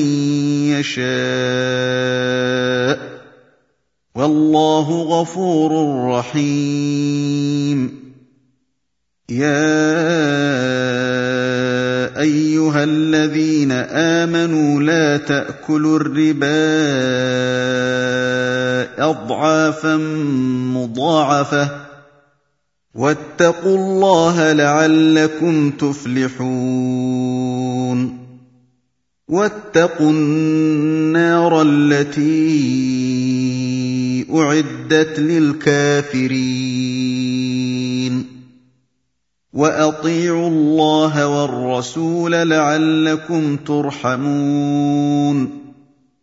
يَشَاءُ ۚ وَاللَّهُ غَفُورٌ رَّحِيمٌ يَا أَيُّهَا الَّذِينَ آمَنُوا لَا تَأْكُلُوا الرِّبَا أَضْعَافًا مُّضَاعَفَةً ۖ وَاتَّقُوا اللَّهَ لَعَلَّكُمْ تُفْلِحُونَ وَاتَّقُوا النَّارَ الَّتِي أُعِدَّتْ لِلْكَافِرِينَ وَأَطِيعُوا اللَّهَ وَالرَّسُولَ لَعَلَّكُمْ تُرْحَمُونَ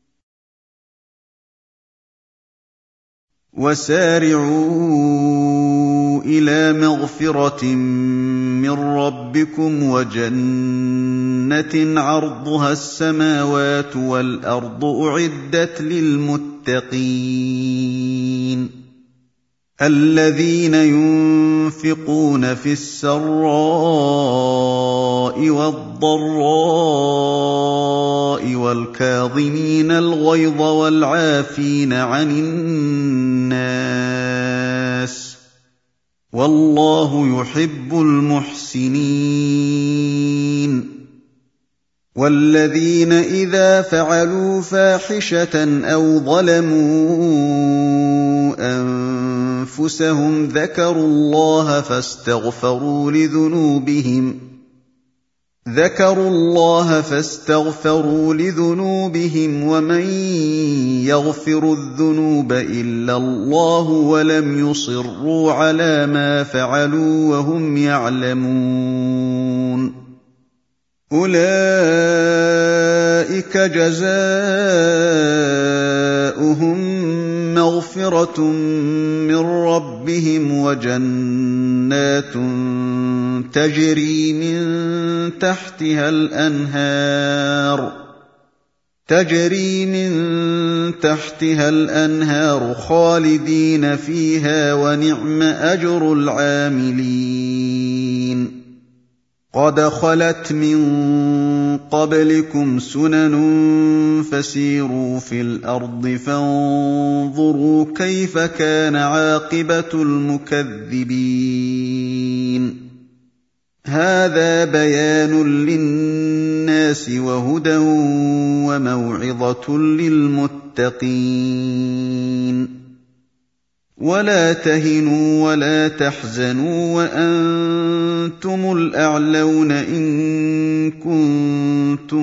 وَسَارِعُوا إِلَىٰ مَغْفِرَةٍ مِّن رَّبِّكُمْ وَجَنَّةٍ عَرْضُهَا السَّمَاوَاتُ وَالْأَرْضُ أُعِدَّتْ لِلْمُتَّقِينَ الَّذِينَ يُنفِقُونَ فِي السَّرَّاءِ وَالضَّرَّاءِ وَالْكَاظِمِينَ الْغَيْظَ وَالْعَافِينَ عَنِ النَّاسِ ۗ وَاللَّهُ يُحِبُّ الْمُحْسِنِينَ وَالَّذِينَ إِذَا فَعَلُوا فَاحِشَةً أَوْ ظَلَمُوا أَنفُسَهُمْ ذَكَرُوا اللَّهَ فَاسْتَغْفَرُوا لِذُنُوبِهِمْ وَمَن يَغْفِرُ الذُّنُوبَ إِلَّا اللَّهُ وَلَمْ يُصِرُّوا عَلَىٰ مَا فَعَلُوا وَهُمْ يَعْلَمُونَ أُولَٰئِكَ جَزَاؤُهُم مَّغْفِرَةٌ مِّن رَّبِّهِمْ وَجَنَّاتٌ تَجْرِي مِن تَحْتِهَا الْأَنْهَارُ خَالِدِينَ فِيهَا ۖ وَنِعْمَ أَجْرُ الْعَامِلِينَ قَدْ خَلَتْ مِن قَبْلِكُمْ سُنَنٌ فَسِيرُوا فِي الْأَرْضِ فَانظُرُوا كَيْفَ كَانَ عَاقِبَةُ الْمُكَذِّبِينَ هَٰذَا بَيَانٌ لِّلنَّاسِ وَهُدًى وَمَوْعِظَةٌ لِّلْمُتَّقِينَ وَلَا تَهِنُوا وَلَا تَحْزَنُوا وَأَنتُمُ الْأَعْلَوْنَ إِن كُنتُم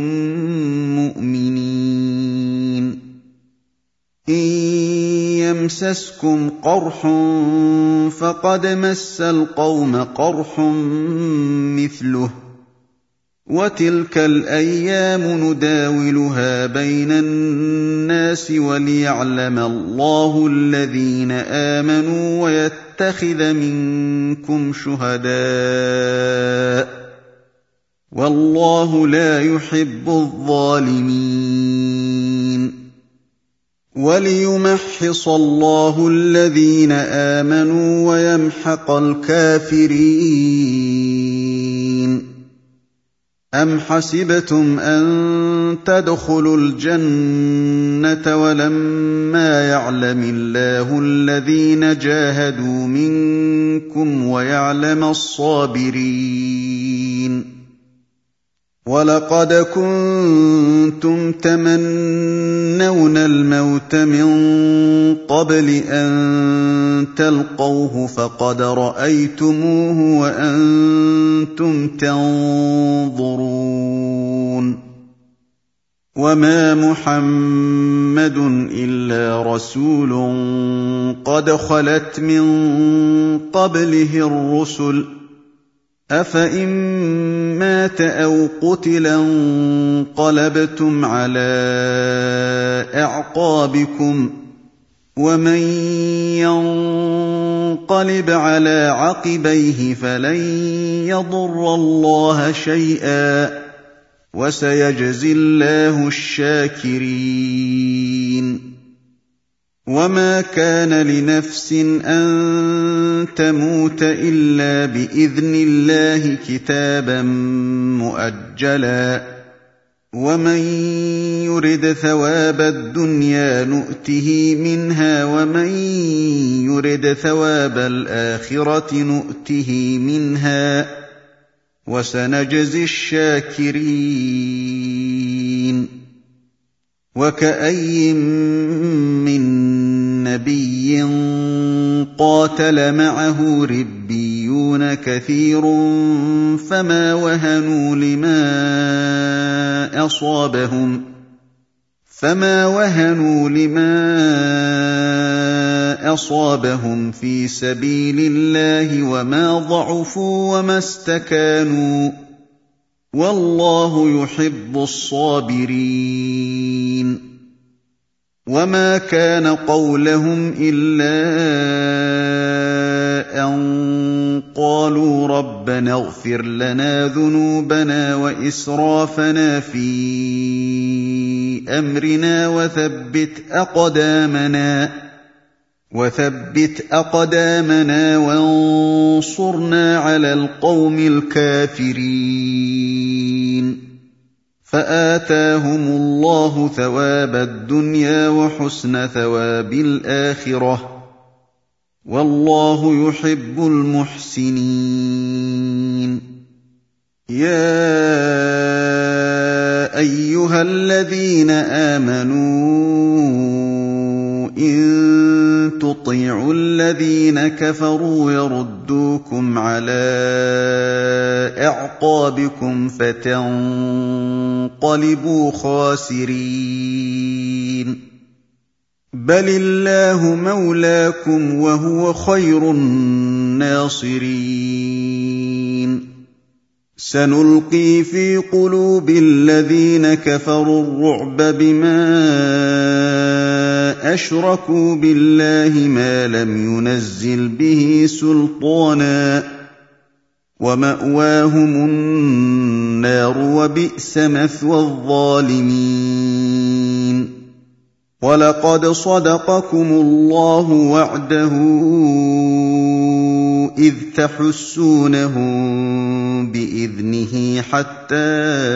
مُّؤْمِنِينَ إِن يَمْسَسْكُمْ قَرْحٌ فَقَدْ مَسَّ الْقَوْمَ قَرْحٌ مِّثْلُهُ ۚ وَتِلْكَ الْأَيَّامُ نُدَاوِلُهَا بَيْنَ النَّاسِ وَلِيَعْلَمَ اللَّهُ الَّذِينَ آمَنُوا وَيَتَّخِذَ مِنكُمْ شُهَدَاءَ ۗ وَاللَّهُ لَا يُحِبُّ الظَّالِمِينَ وَلِيُمَحِّصَ اللَّهُ الَّذِينَ آمَنُوا وَيَمْحَقَ الْكَافِرِينَ أَمْ حَسِبْتُمْ أَن تَدْخُلُوا الْجَنَّةَ وَلَمَّا يَعْلَمِ اللَّهُ الَّذِينَ جَاهَدُوا مِنكُمْ وَيَعْلَمَ الصَّابِرِينَ وَلَقَدْ كُنتُمْ تَمَنَّوْنَ الْمَوْتَ مِن قَبْلِ أَن تَلْقَوْهُ فَقَدْ رَأَيْتُمُوهُ وَأَنتُمْ تَنظُرُونَ وَمَا مُحَمَّدٌ إِلَّا رَسُولٌ قَدْ خَلَتْ مِن قَبْلِهِ الرُّسُلُ ۚ أَفَإِن مَّاتَ أَوْ قُتِلَ انقَلَبْتُمْ عَلَىٰ أَعْقَابِكُمْ ۚ ومن ينقلب على عقبيه فلن يضر الله شيئا وسيجزي الله الشاكرين وما كان لنفس أن تموت إلا بإذن الله كتابا مؤجلا ومن يرد ثواب الدنيا نؤته منها ومن يرد ثواب الآخرة نؤته منها وسنجزي الشاكرين وكأي من نبي قاتل معه ربيون كثير فما وهنوا لما أصابهم في سبيل الله وما ضعفوا وما استكانوا والله يحب الصابرين وما كان قولهم إلا أن قالوا ربنا اغفر لنا ذنوبنا وإسرافنا في أمرنا وثبت أقدامنا وانصرنا على القوم الكافرين فآتاهم الله ثواب الدنيا وحسن ثواب الآخرة والله يحب المحسنين يا أيها الذين آمنوا إن تطيعوا الذين كفروا يردوكم على أعقابكم فتنقلبوا خاسرين بل الله مولاكم وهو خير الناصرين سنلقي في قلوب الذين كفروا الرعب بما أشركوا بالله ما لم ينزل به سلطانا ومأواهم النار وبئس مثوى الظالمين ولقد صدقكم الله وعده إذ تحسونهم بإذنه حتى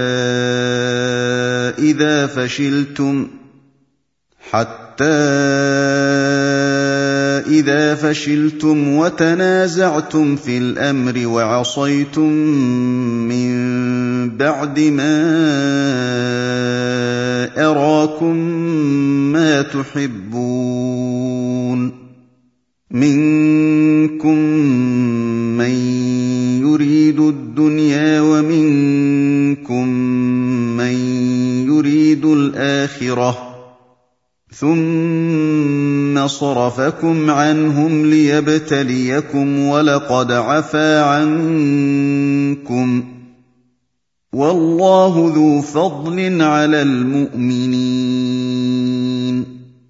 إذا فشلتم وتنازعتم في الأمر وعصيتم من بعد ما أراكم ما تحبون منكم من يريد الدنيا ومنكم من يريد الآخرة ثم صرفكم عنهم ليبتليكم ولقد عفا عنكم والله ذو فضل على المؤمنين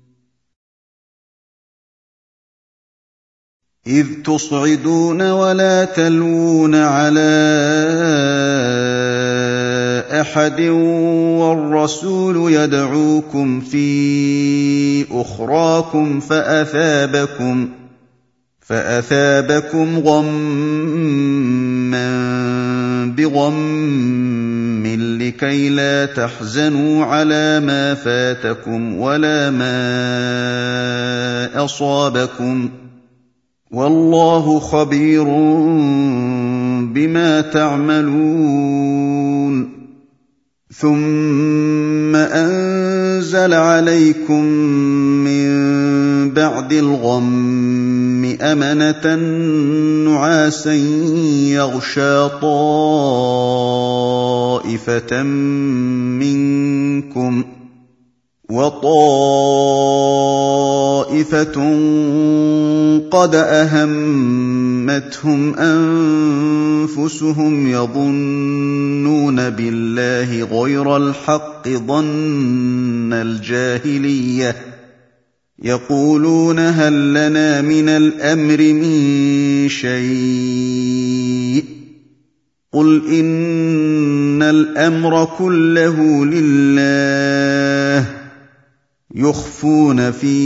إذ تصعدون ولا تلوون على أحد والرسول يدعوكم في أخراكم فأثابكم غما بغم لكي لا تحزنوا على ما فاتكم ولا ما أصابكم والله خبير بما تعملون ثم أنزل عليكم من بعد الغم أمنة نعاسا يغشى طائفة منكم وطائفة قد أهمتهم أنفسهم يظنون بالله غير الحق ظن الجاهلية يقولون هل لنا من الأمر من شيء قل إن الأمر كله لله يخفون في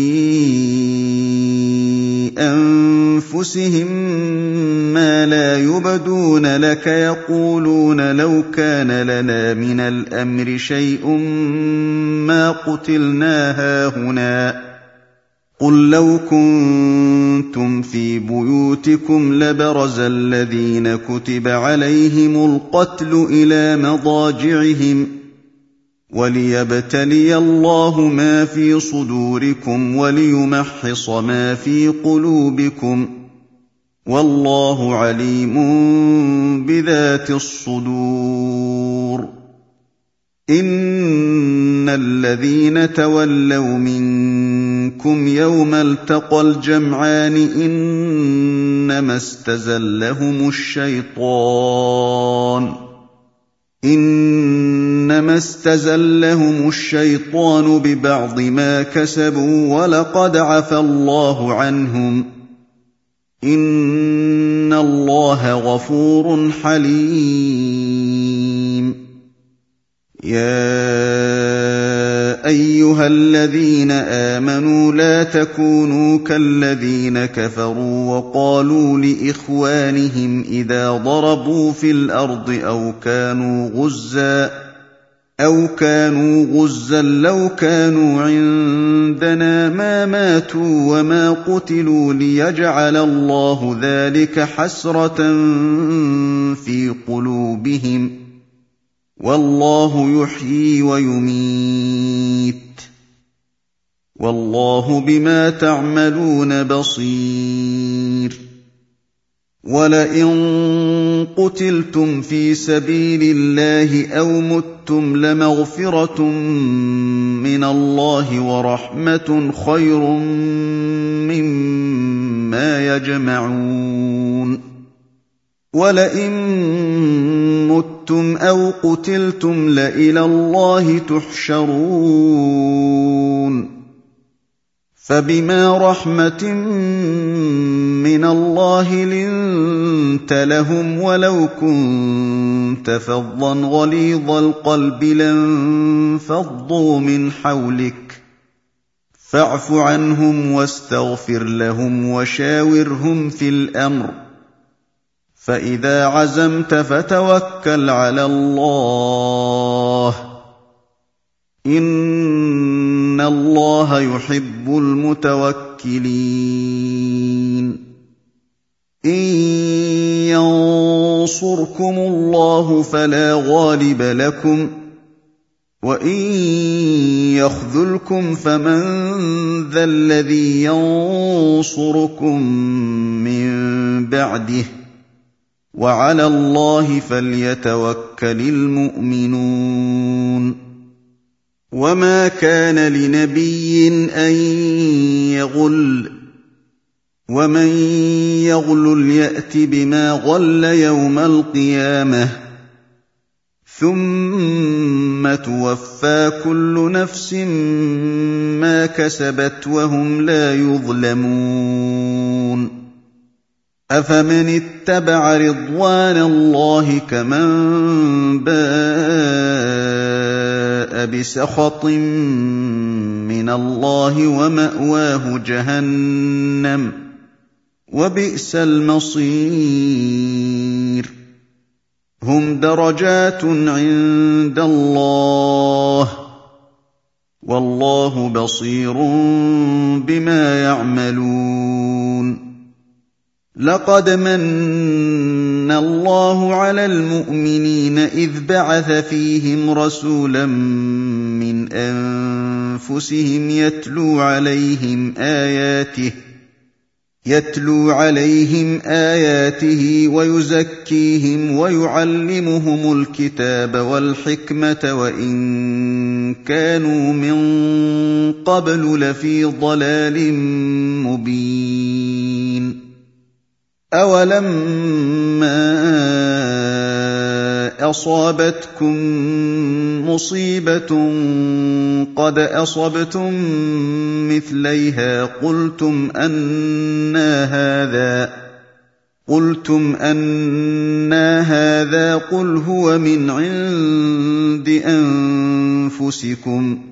أنفسهم ما لا يبدون لك يقولون لو كان لنا من الأمر شيء ما قتلنا هاهنا قل لو كنتم في بيوتكم لبرز الذين كتب عليهم القتل إلى مضاجعهم وليبتلي الله ما في صدوركم وليمحص ما في قلوبكم والله عليم بذات الصدور إن الذين تولوا منكم يوم التقى الجمعان إنما استزلهم الشيطان ببعض ما كسبوا ولقد عفى الله عنهم إن الله غفور حليم يا أيها الذين آمنوا لا تكونوا كالذين كفروا وقالوا لإخوانهم إذا ضربوا في الأرض أو كانوا غزا لو كانوا عندنا ما ماتوا وما قتلوا ليجعل الله ذلك حسرة في قلوبهم والله يحيي ويميت والله بما تعملون بصير ولئن قتلتم في سبيل الله أو متم لمغفرة من الله ورحمة خير مما يجمعون ولئن متم أو قتلتم لإلى الله تحشرون فبما رحمة من الله لنت لهم ولو كنت فظا غليظ القلب لانفضوا من حولك فاعف عنهم واستغفر لهم وشاورهم في الأمر فإذا عزمت فتوكل على الله إن الله يحب المتوكلين إن ينصركم الله فلا غالب لكم وإن يخذلكم فمن ذا الذي ينصركم من بعده وعلى الله فليتوكل المؤمنون وما كان لنبي أن يغل ومن يغلل يأت بما غل يوم القيامة ثم توفى كل نفس ما كسبت وهم لا يظلمون أفمن اتبع رضوان الله كمن باء بسخط من الله ومأواه جهنم وبئس المصير هم درجات عند الله والله بصير بما يعملون لقد من الله على المؤمنين إذ بعث فيهم رسولا من أنفسهم يتلو عليهم آياته ويزكيهم ويعلمهم الكتاب والحكمة وإن كانوا من قبل لفي ضلال مبين أولما أصابتكم مصيبة قد أصبتم مثليها قلتم أنى هذا قل هو من عند أنفسكم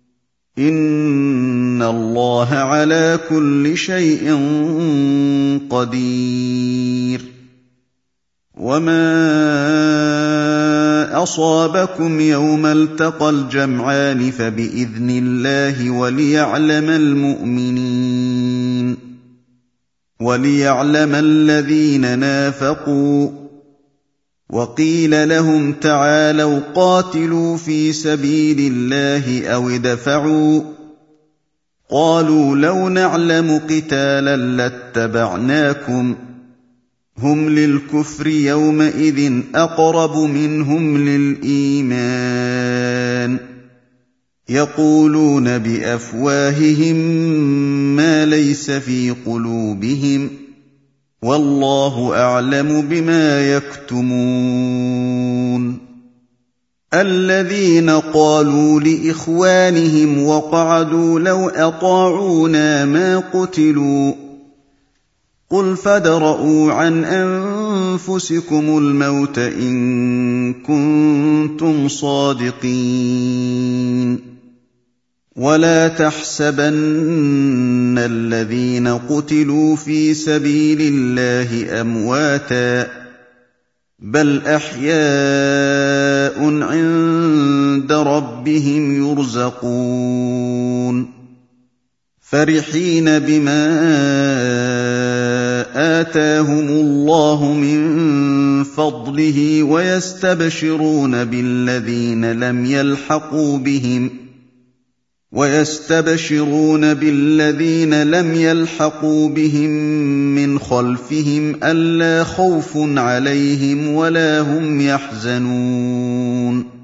إن الله على كل شيء قدير وما أصابكم يوم التقى الجمعان فبإذن الله وليعلم الذين نافقوا وقيل لهم تعالوا قاتلوا في سبيل الله أو ادفعوا قالوا لو نعلم قتالا لاتبعناكم هم للكفر يومئذ أقرب منهم للإيمان يقولون بأفواههم ما ليس في قلوبهم والله أعلم بما يكتمون الذين قالوا لإخوانهم وقعدوا لو أطاعونا ما قتلوا قل فادرءوا عن أنفسكم الموت إن كنتم صادقين ولا تحسبن الذين قتلوا في سبيل الله أمواتا بل أحياء عند ربهم يرزقون فرحين بما آتاهم الله من فضله ويستبشرون بالذين لم يلحقوا بهم من خلفهم ألا خوف عليهم ولا هم يحزنون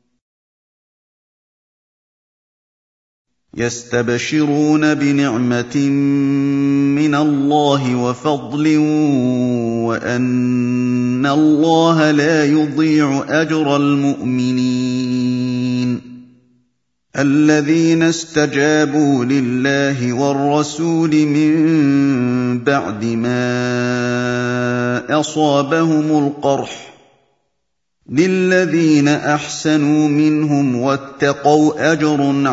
يستبشرون بنعمة من الله وفضل وأن الله لا يضيع أجر المؤمنين الذين استجابوا لله والرسول من بعد ما أصابهم القرح للذين أحسنوا منهم واتقوا أجر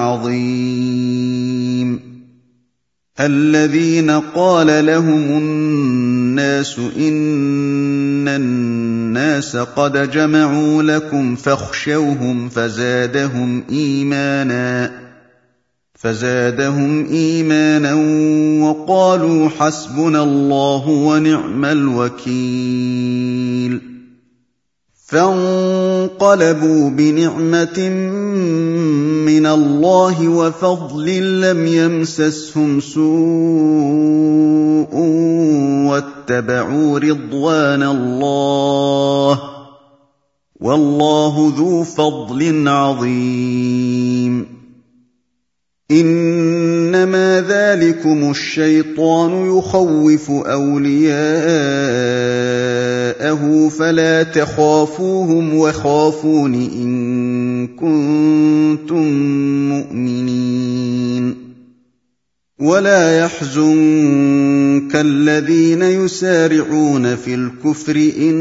عظيم الذين قال لهم الناس إن الناس قد جمعوا لكم فاخشوهم فزادهم إيمانا وقالوا حسبنا الله ونعم الوكيل فانقلبوا بنعمة من الله وفضل لم يمسسهم سوء واتبعوا رضوان الله والله ذو فضل عظيم إنما ذلكم الشيطان يخوف أولياءه فلا تخافوهم وخافون إن كنتم مؤمنين ولا يحزنك الذين يسارعون في الكفر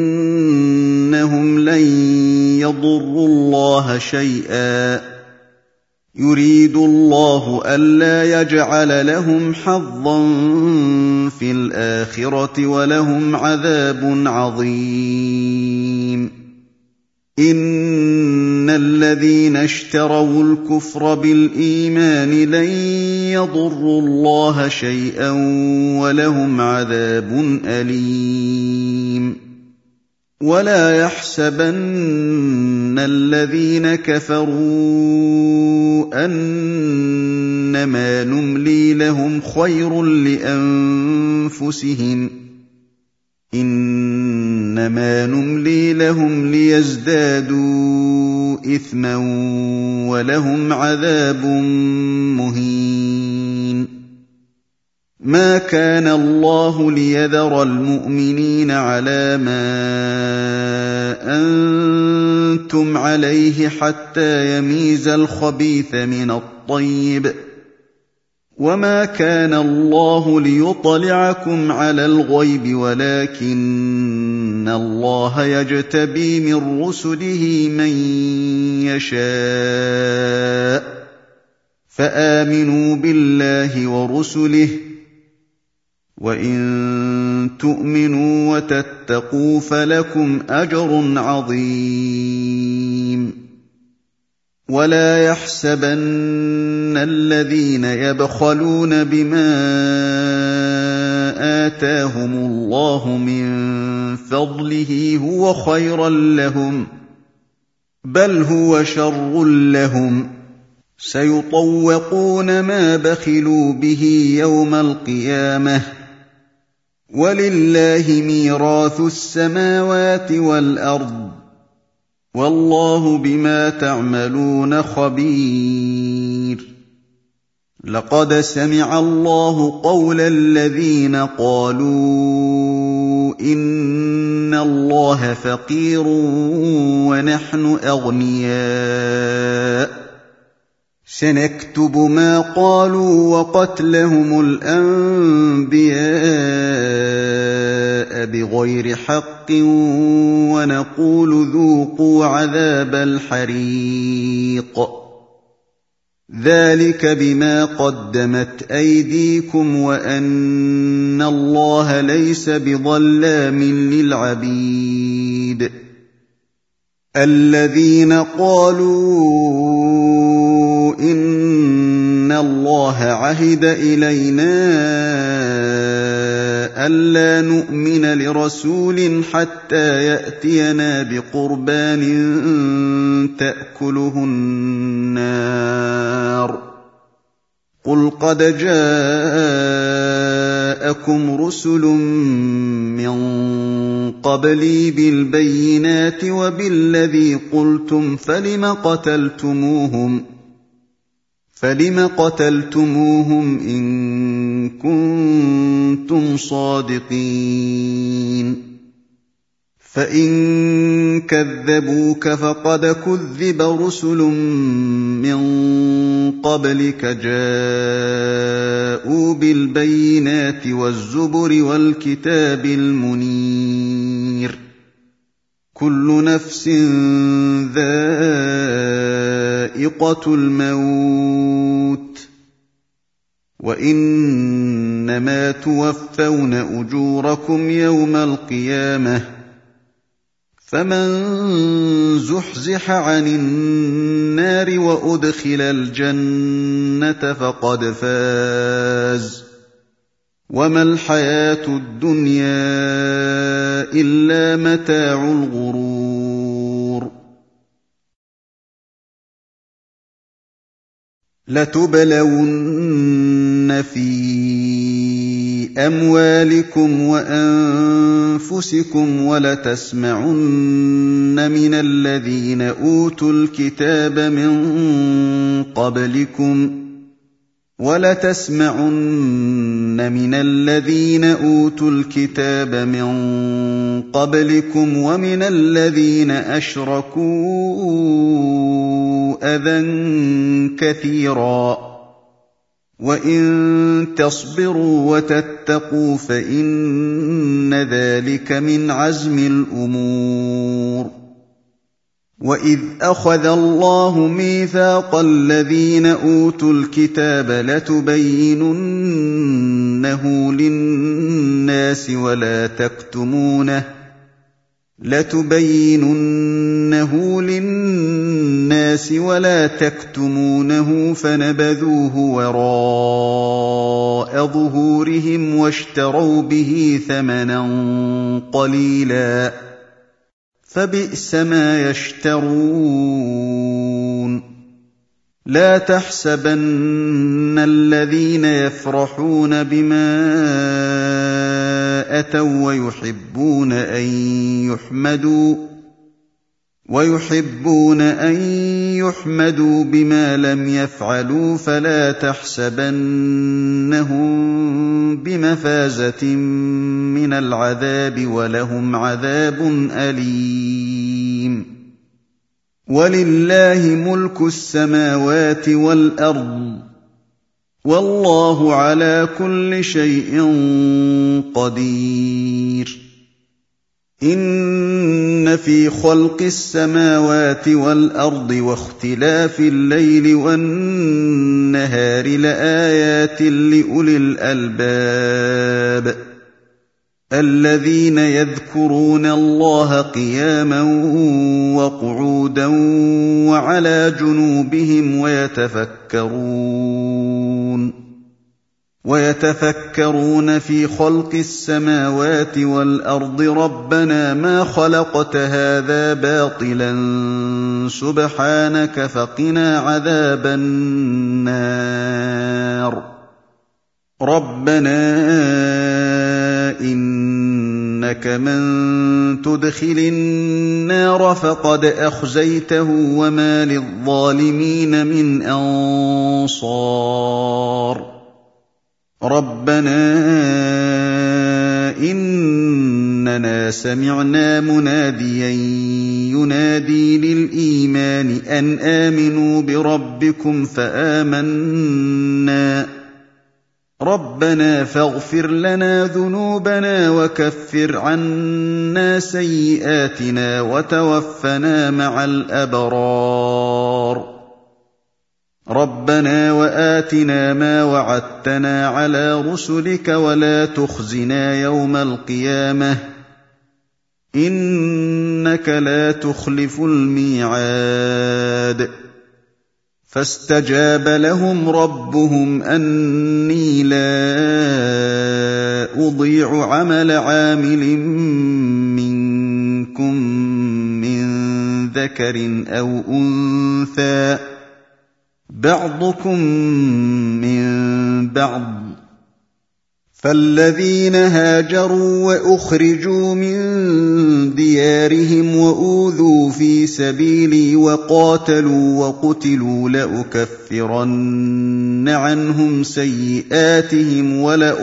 إنهم لن يضروا الله شيئا يريد الله ألا يجعل لهم حظا في الآخرة ولهم عذاب عظيم إن الذين اشتروا الكفر بالإيمان لن يضروا الله شيئا ولهم عذاب أليم ولا يحسبن الذين كفروا أنما نملي لهم خير لأنفسهم إنما نملي لهم ليزدادوا إثما ولهم عذاب مهين مَا كَانَ اللَّهُ لِيَذَرَ الْمُؤْمِنِينَ عَلَىٰ مَا أَنتُمْ عَلَيْهِ حَتَّىٰ يَمِيزَ الْخَبِيثَ مِنَ الطَّيِّبِ ۗ وَمَا كَانَ اللَّهُ لِيُطْلِعَكُمْ عَلَى الْغَيْبِ وَلَٰكِنَّ اللَّهَ يَجْتَبِي مِن رُّسُلِهِ مَن يَشَاءُ ۖ فَآمِنُوا بِاللَّهِ وَرُسُلِهِ ۚ وَإِن تُؤْمِنُوا وَتَتَّقُوا فَلَكُمْ أَجْرٌ عَظِيمٌ وَلَا يَحْسَبَنَّ الَّذِينَ يَبْخَلُونَ بِمَا آتَاهُمُ اللَّهُ مِن فَضْلِهِ هُوَ خَيْرًا لَّهُم ۖ بَلْ هُوَ شَرٌّ لَّهُمْ ۖ سَيُطَوَّقُونَ مَا بَخِلُوا بِهِ يَوْمَ الْقِيَامَةِ ۗ وَلِلَّهِ مِيرَاثُ السَّمَاوَاتِ وَالْأَرْضِ ۗ وَاللَّهُ بِمَا تَعْمَلُونَ خَبِيرٌ لَقَدْ سَمِعَ اللَّهُ قَوْلَ الَّذِينَ قَالُوا إِنَّ اللَّهَ فَقِيرٌ وَنَحْنُ أَغْنِيَاءُ ۘ سَنَكْتُبُ مَا قَالُوا وَقَتْلَهُمُ الْأَنبِيَاءَ بِغَيْرِ حَقٍّ وَنَقُولُ ذُوقُوا عَذَابَ الْحَرِيقِ ذَٰلِكَ بِمَا قَدَّمَتْ أَيْدِيكُمْ وَأَنَّ اللَّهَ لَيْسَ بِظَلَّامٍ لِّلْعَبِيدِ الَّذِينَ قَالُوا إِنَّ اللَّهَ عَهِدَ إِلَيْنَا أَلَّا نُؤْمِنَ لِرَسُولٍ حَتَّىٰ يَأْتِيَنَا بِقُرْبَانٍ تَأْكُلُهُ النَّارُ ۗ قُلْ قَدْ جَاءَكُمْ رُسُلٌ مِّن قَبْلِي بِالْبَيِّنَاتِ وَبِالَّذِي قُلْتُمْ فَلِمَ قَتَلْتُمُوهُمْ إِن كُنتُمْ صَادِقِينَ فَإِن كَذَّبُوكَ فَقَدْ كُذِّبَ رُسُلٌ مِّن قَبْلِكَ جَاءُوا بِالْبَيِّنَاتِ وَالزُّبُرِ وَالْكِتَابِ الْمُنِيرِ كُلُّ نَفْسٍ ذَائِقَةُ الْمَوْتِ ۖ وَإِنَّمَا تُوَفَّوْنَ أُجُورَكُمْ يَوْمَ الْقِيَامَةِ ۖ فَمَن زُحْزِحَ عَنِ النَّارِ وَأُدْخِلَ الْجَنَّةَ فَقَدْ فَازَ ۗ وَمَا الْحَيَاةُ الدُّنْيَا إِلَّا مَتَاعُ الْغُرُورِ لَتُبْلَوُنَّ فِي أَمْوَالِكُمْ وَأَنفُسِكُمْ وَلَتَسْمَعُنَّ مِنَ الَّذِينَ أُوتُوا الْكِتَابَ مِن قَبْلِكُمْ وَمِنَ الَّذِينَ أَشْرَكُوا أَذًى كَثِيرًا ۚ وَإِن تَصْبِرُوا وَتَتَّقُوا فَإِنَّ ذَٰلِكَ مِنْ عَزْمِ الْأُمُورِ وَإِذْ أَخَذَ اللَّهُ مِيثَاقَ الَّذِينَ أُوتُوا الْكِتَابَ لَتُبَيِّنُنَّهُ لِلنَّاسِ وَلَا تَكْتُمُونَهُ فَنَبَذُوهُ وَرَاءَ ظُهُورِهِمْ وَاشْتَرَوْا بِهِ ثَمَنًا قَلِيلًا ۖ فَبِئْسَ مَا يَشْتَرُونَ لَا تَحْسَبَنَّ الَّذِينَ يَفْرَحُونَ بِمَا أَتَوا وَّيُحِبُّونَ أَن يُحْمَدُوا ويحبون أن يحمدوا بما لم يفعلوا فلا تحسبنهم بمفازة من العذاب ولهم عذاب أليم ولله ملك السماوات والأرض والله على كل شيء قدير إن في خلق السماوات والأرض واختلاف الليل والنهار لآيات لأولي الألباب الذين يذكرون الله قياما وقعودا وعلى جنوبهم ويتفكرون في خلق السماوات والأرض ربنا ما خلقت هذا باطلا سبحانك فقنا عذاب النار ربنا إنك من تدخل النار فقد أخزيته وما للظالمين من أنصار ربنا إننا سمعنا مناديا ينادي للإيمان أن آمنوا بربكم فآمنا ربنا فاغفر لنا ذنوبنا وكفر عنا سيئاتنا وتوفنا مع الأبرار ربنا وآتنا ما وعدتنا على رسلك ولا تخزنا يوم القيامة إنك لا تخلف الميعاد فاستجاب لهم ربهم أني لا أضيع عمل عامل منكم من ذكر أو أنثى بعضكم من بعض فالذين هاجروا وأخرجوا من ديارهم وأوذوا في سبيلي وقاتلوا وقتلوا لأكفرن عنهم سيئاتهم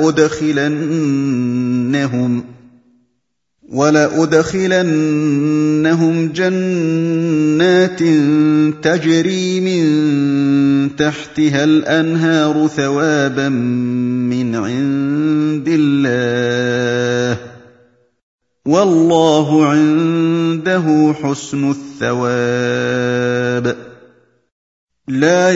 ولأدخلنهم جنات تجري من تحتها الأنهار ثوابا من عند الله والله عنده حسن الثواب لا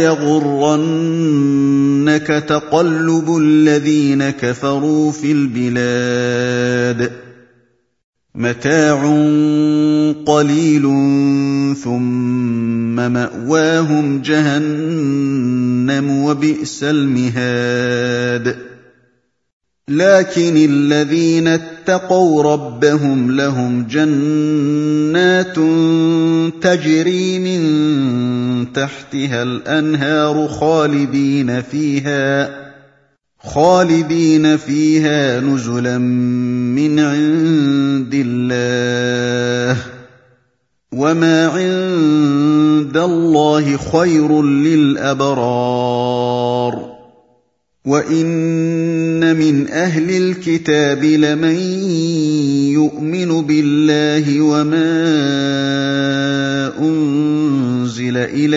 يغرنك تقلب الذين كفروا في البلاد متاع قليل ثم مأواهم جهنم وبئس المهاد لكن الذين اتقوا ربهم لهم جنات تجري من تحتها الأنهار خالدين فيها نزلا من عند الله وما عند الله خير للأبرار وإن من أهل الكتاب لمن يؤمن بالله وما أنزل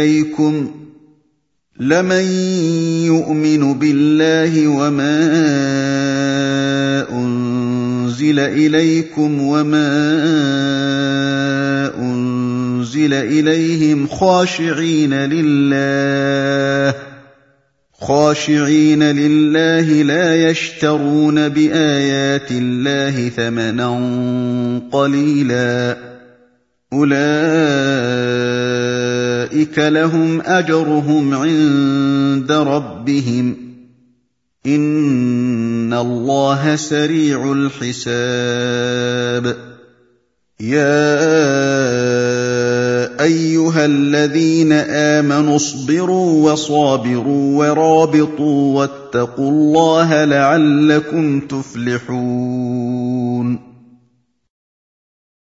إليكم وما أنزل إليهم خاشعين لله لا يشترون بآيات الله ثمنا قليلا أولئك لهم أجرهم عند ربهم إن الله سريع الحساب يا أيها الذين آمنوا اصبروا وصابروا ورابطوا واتقوا الله لعلكم تفلحون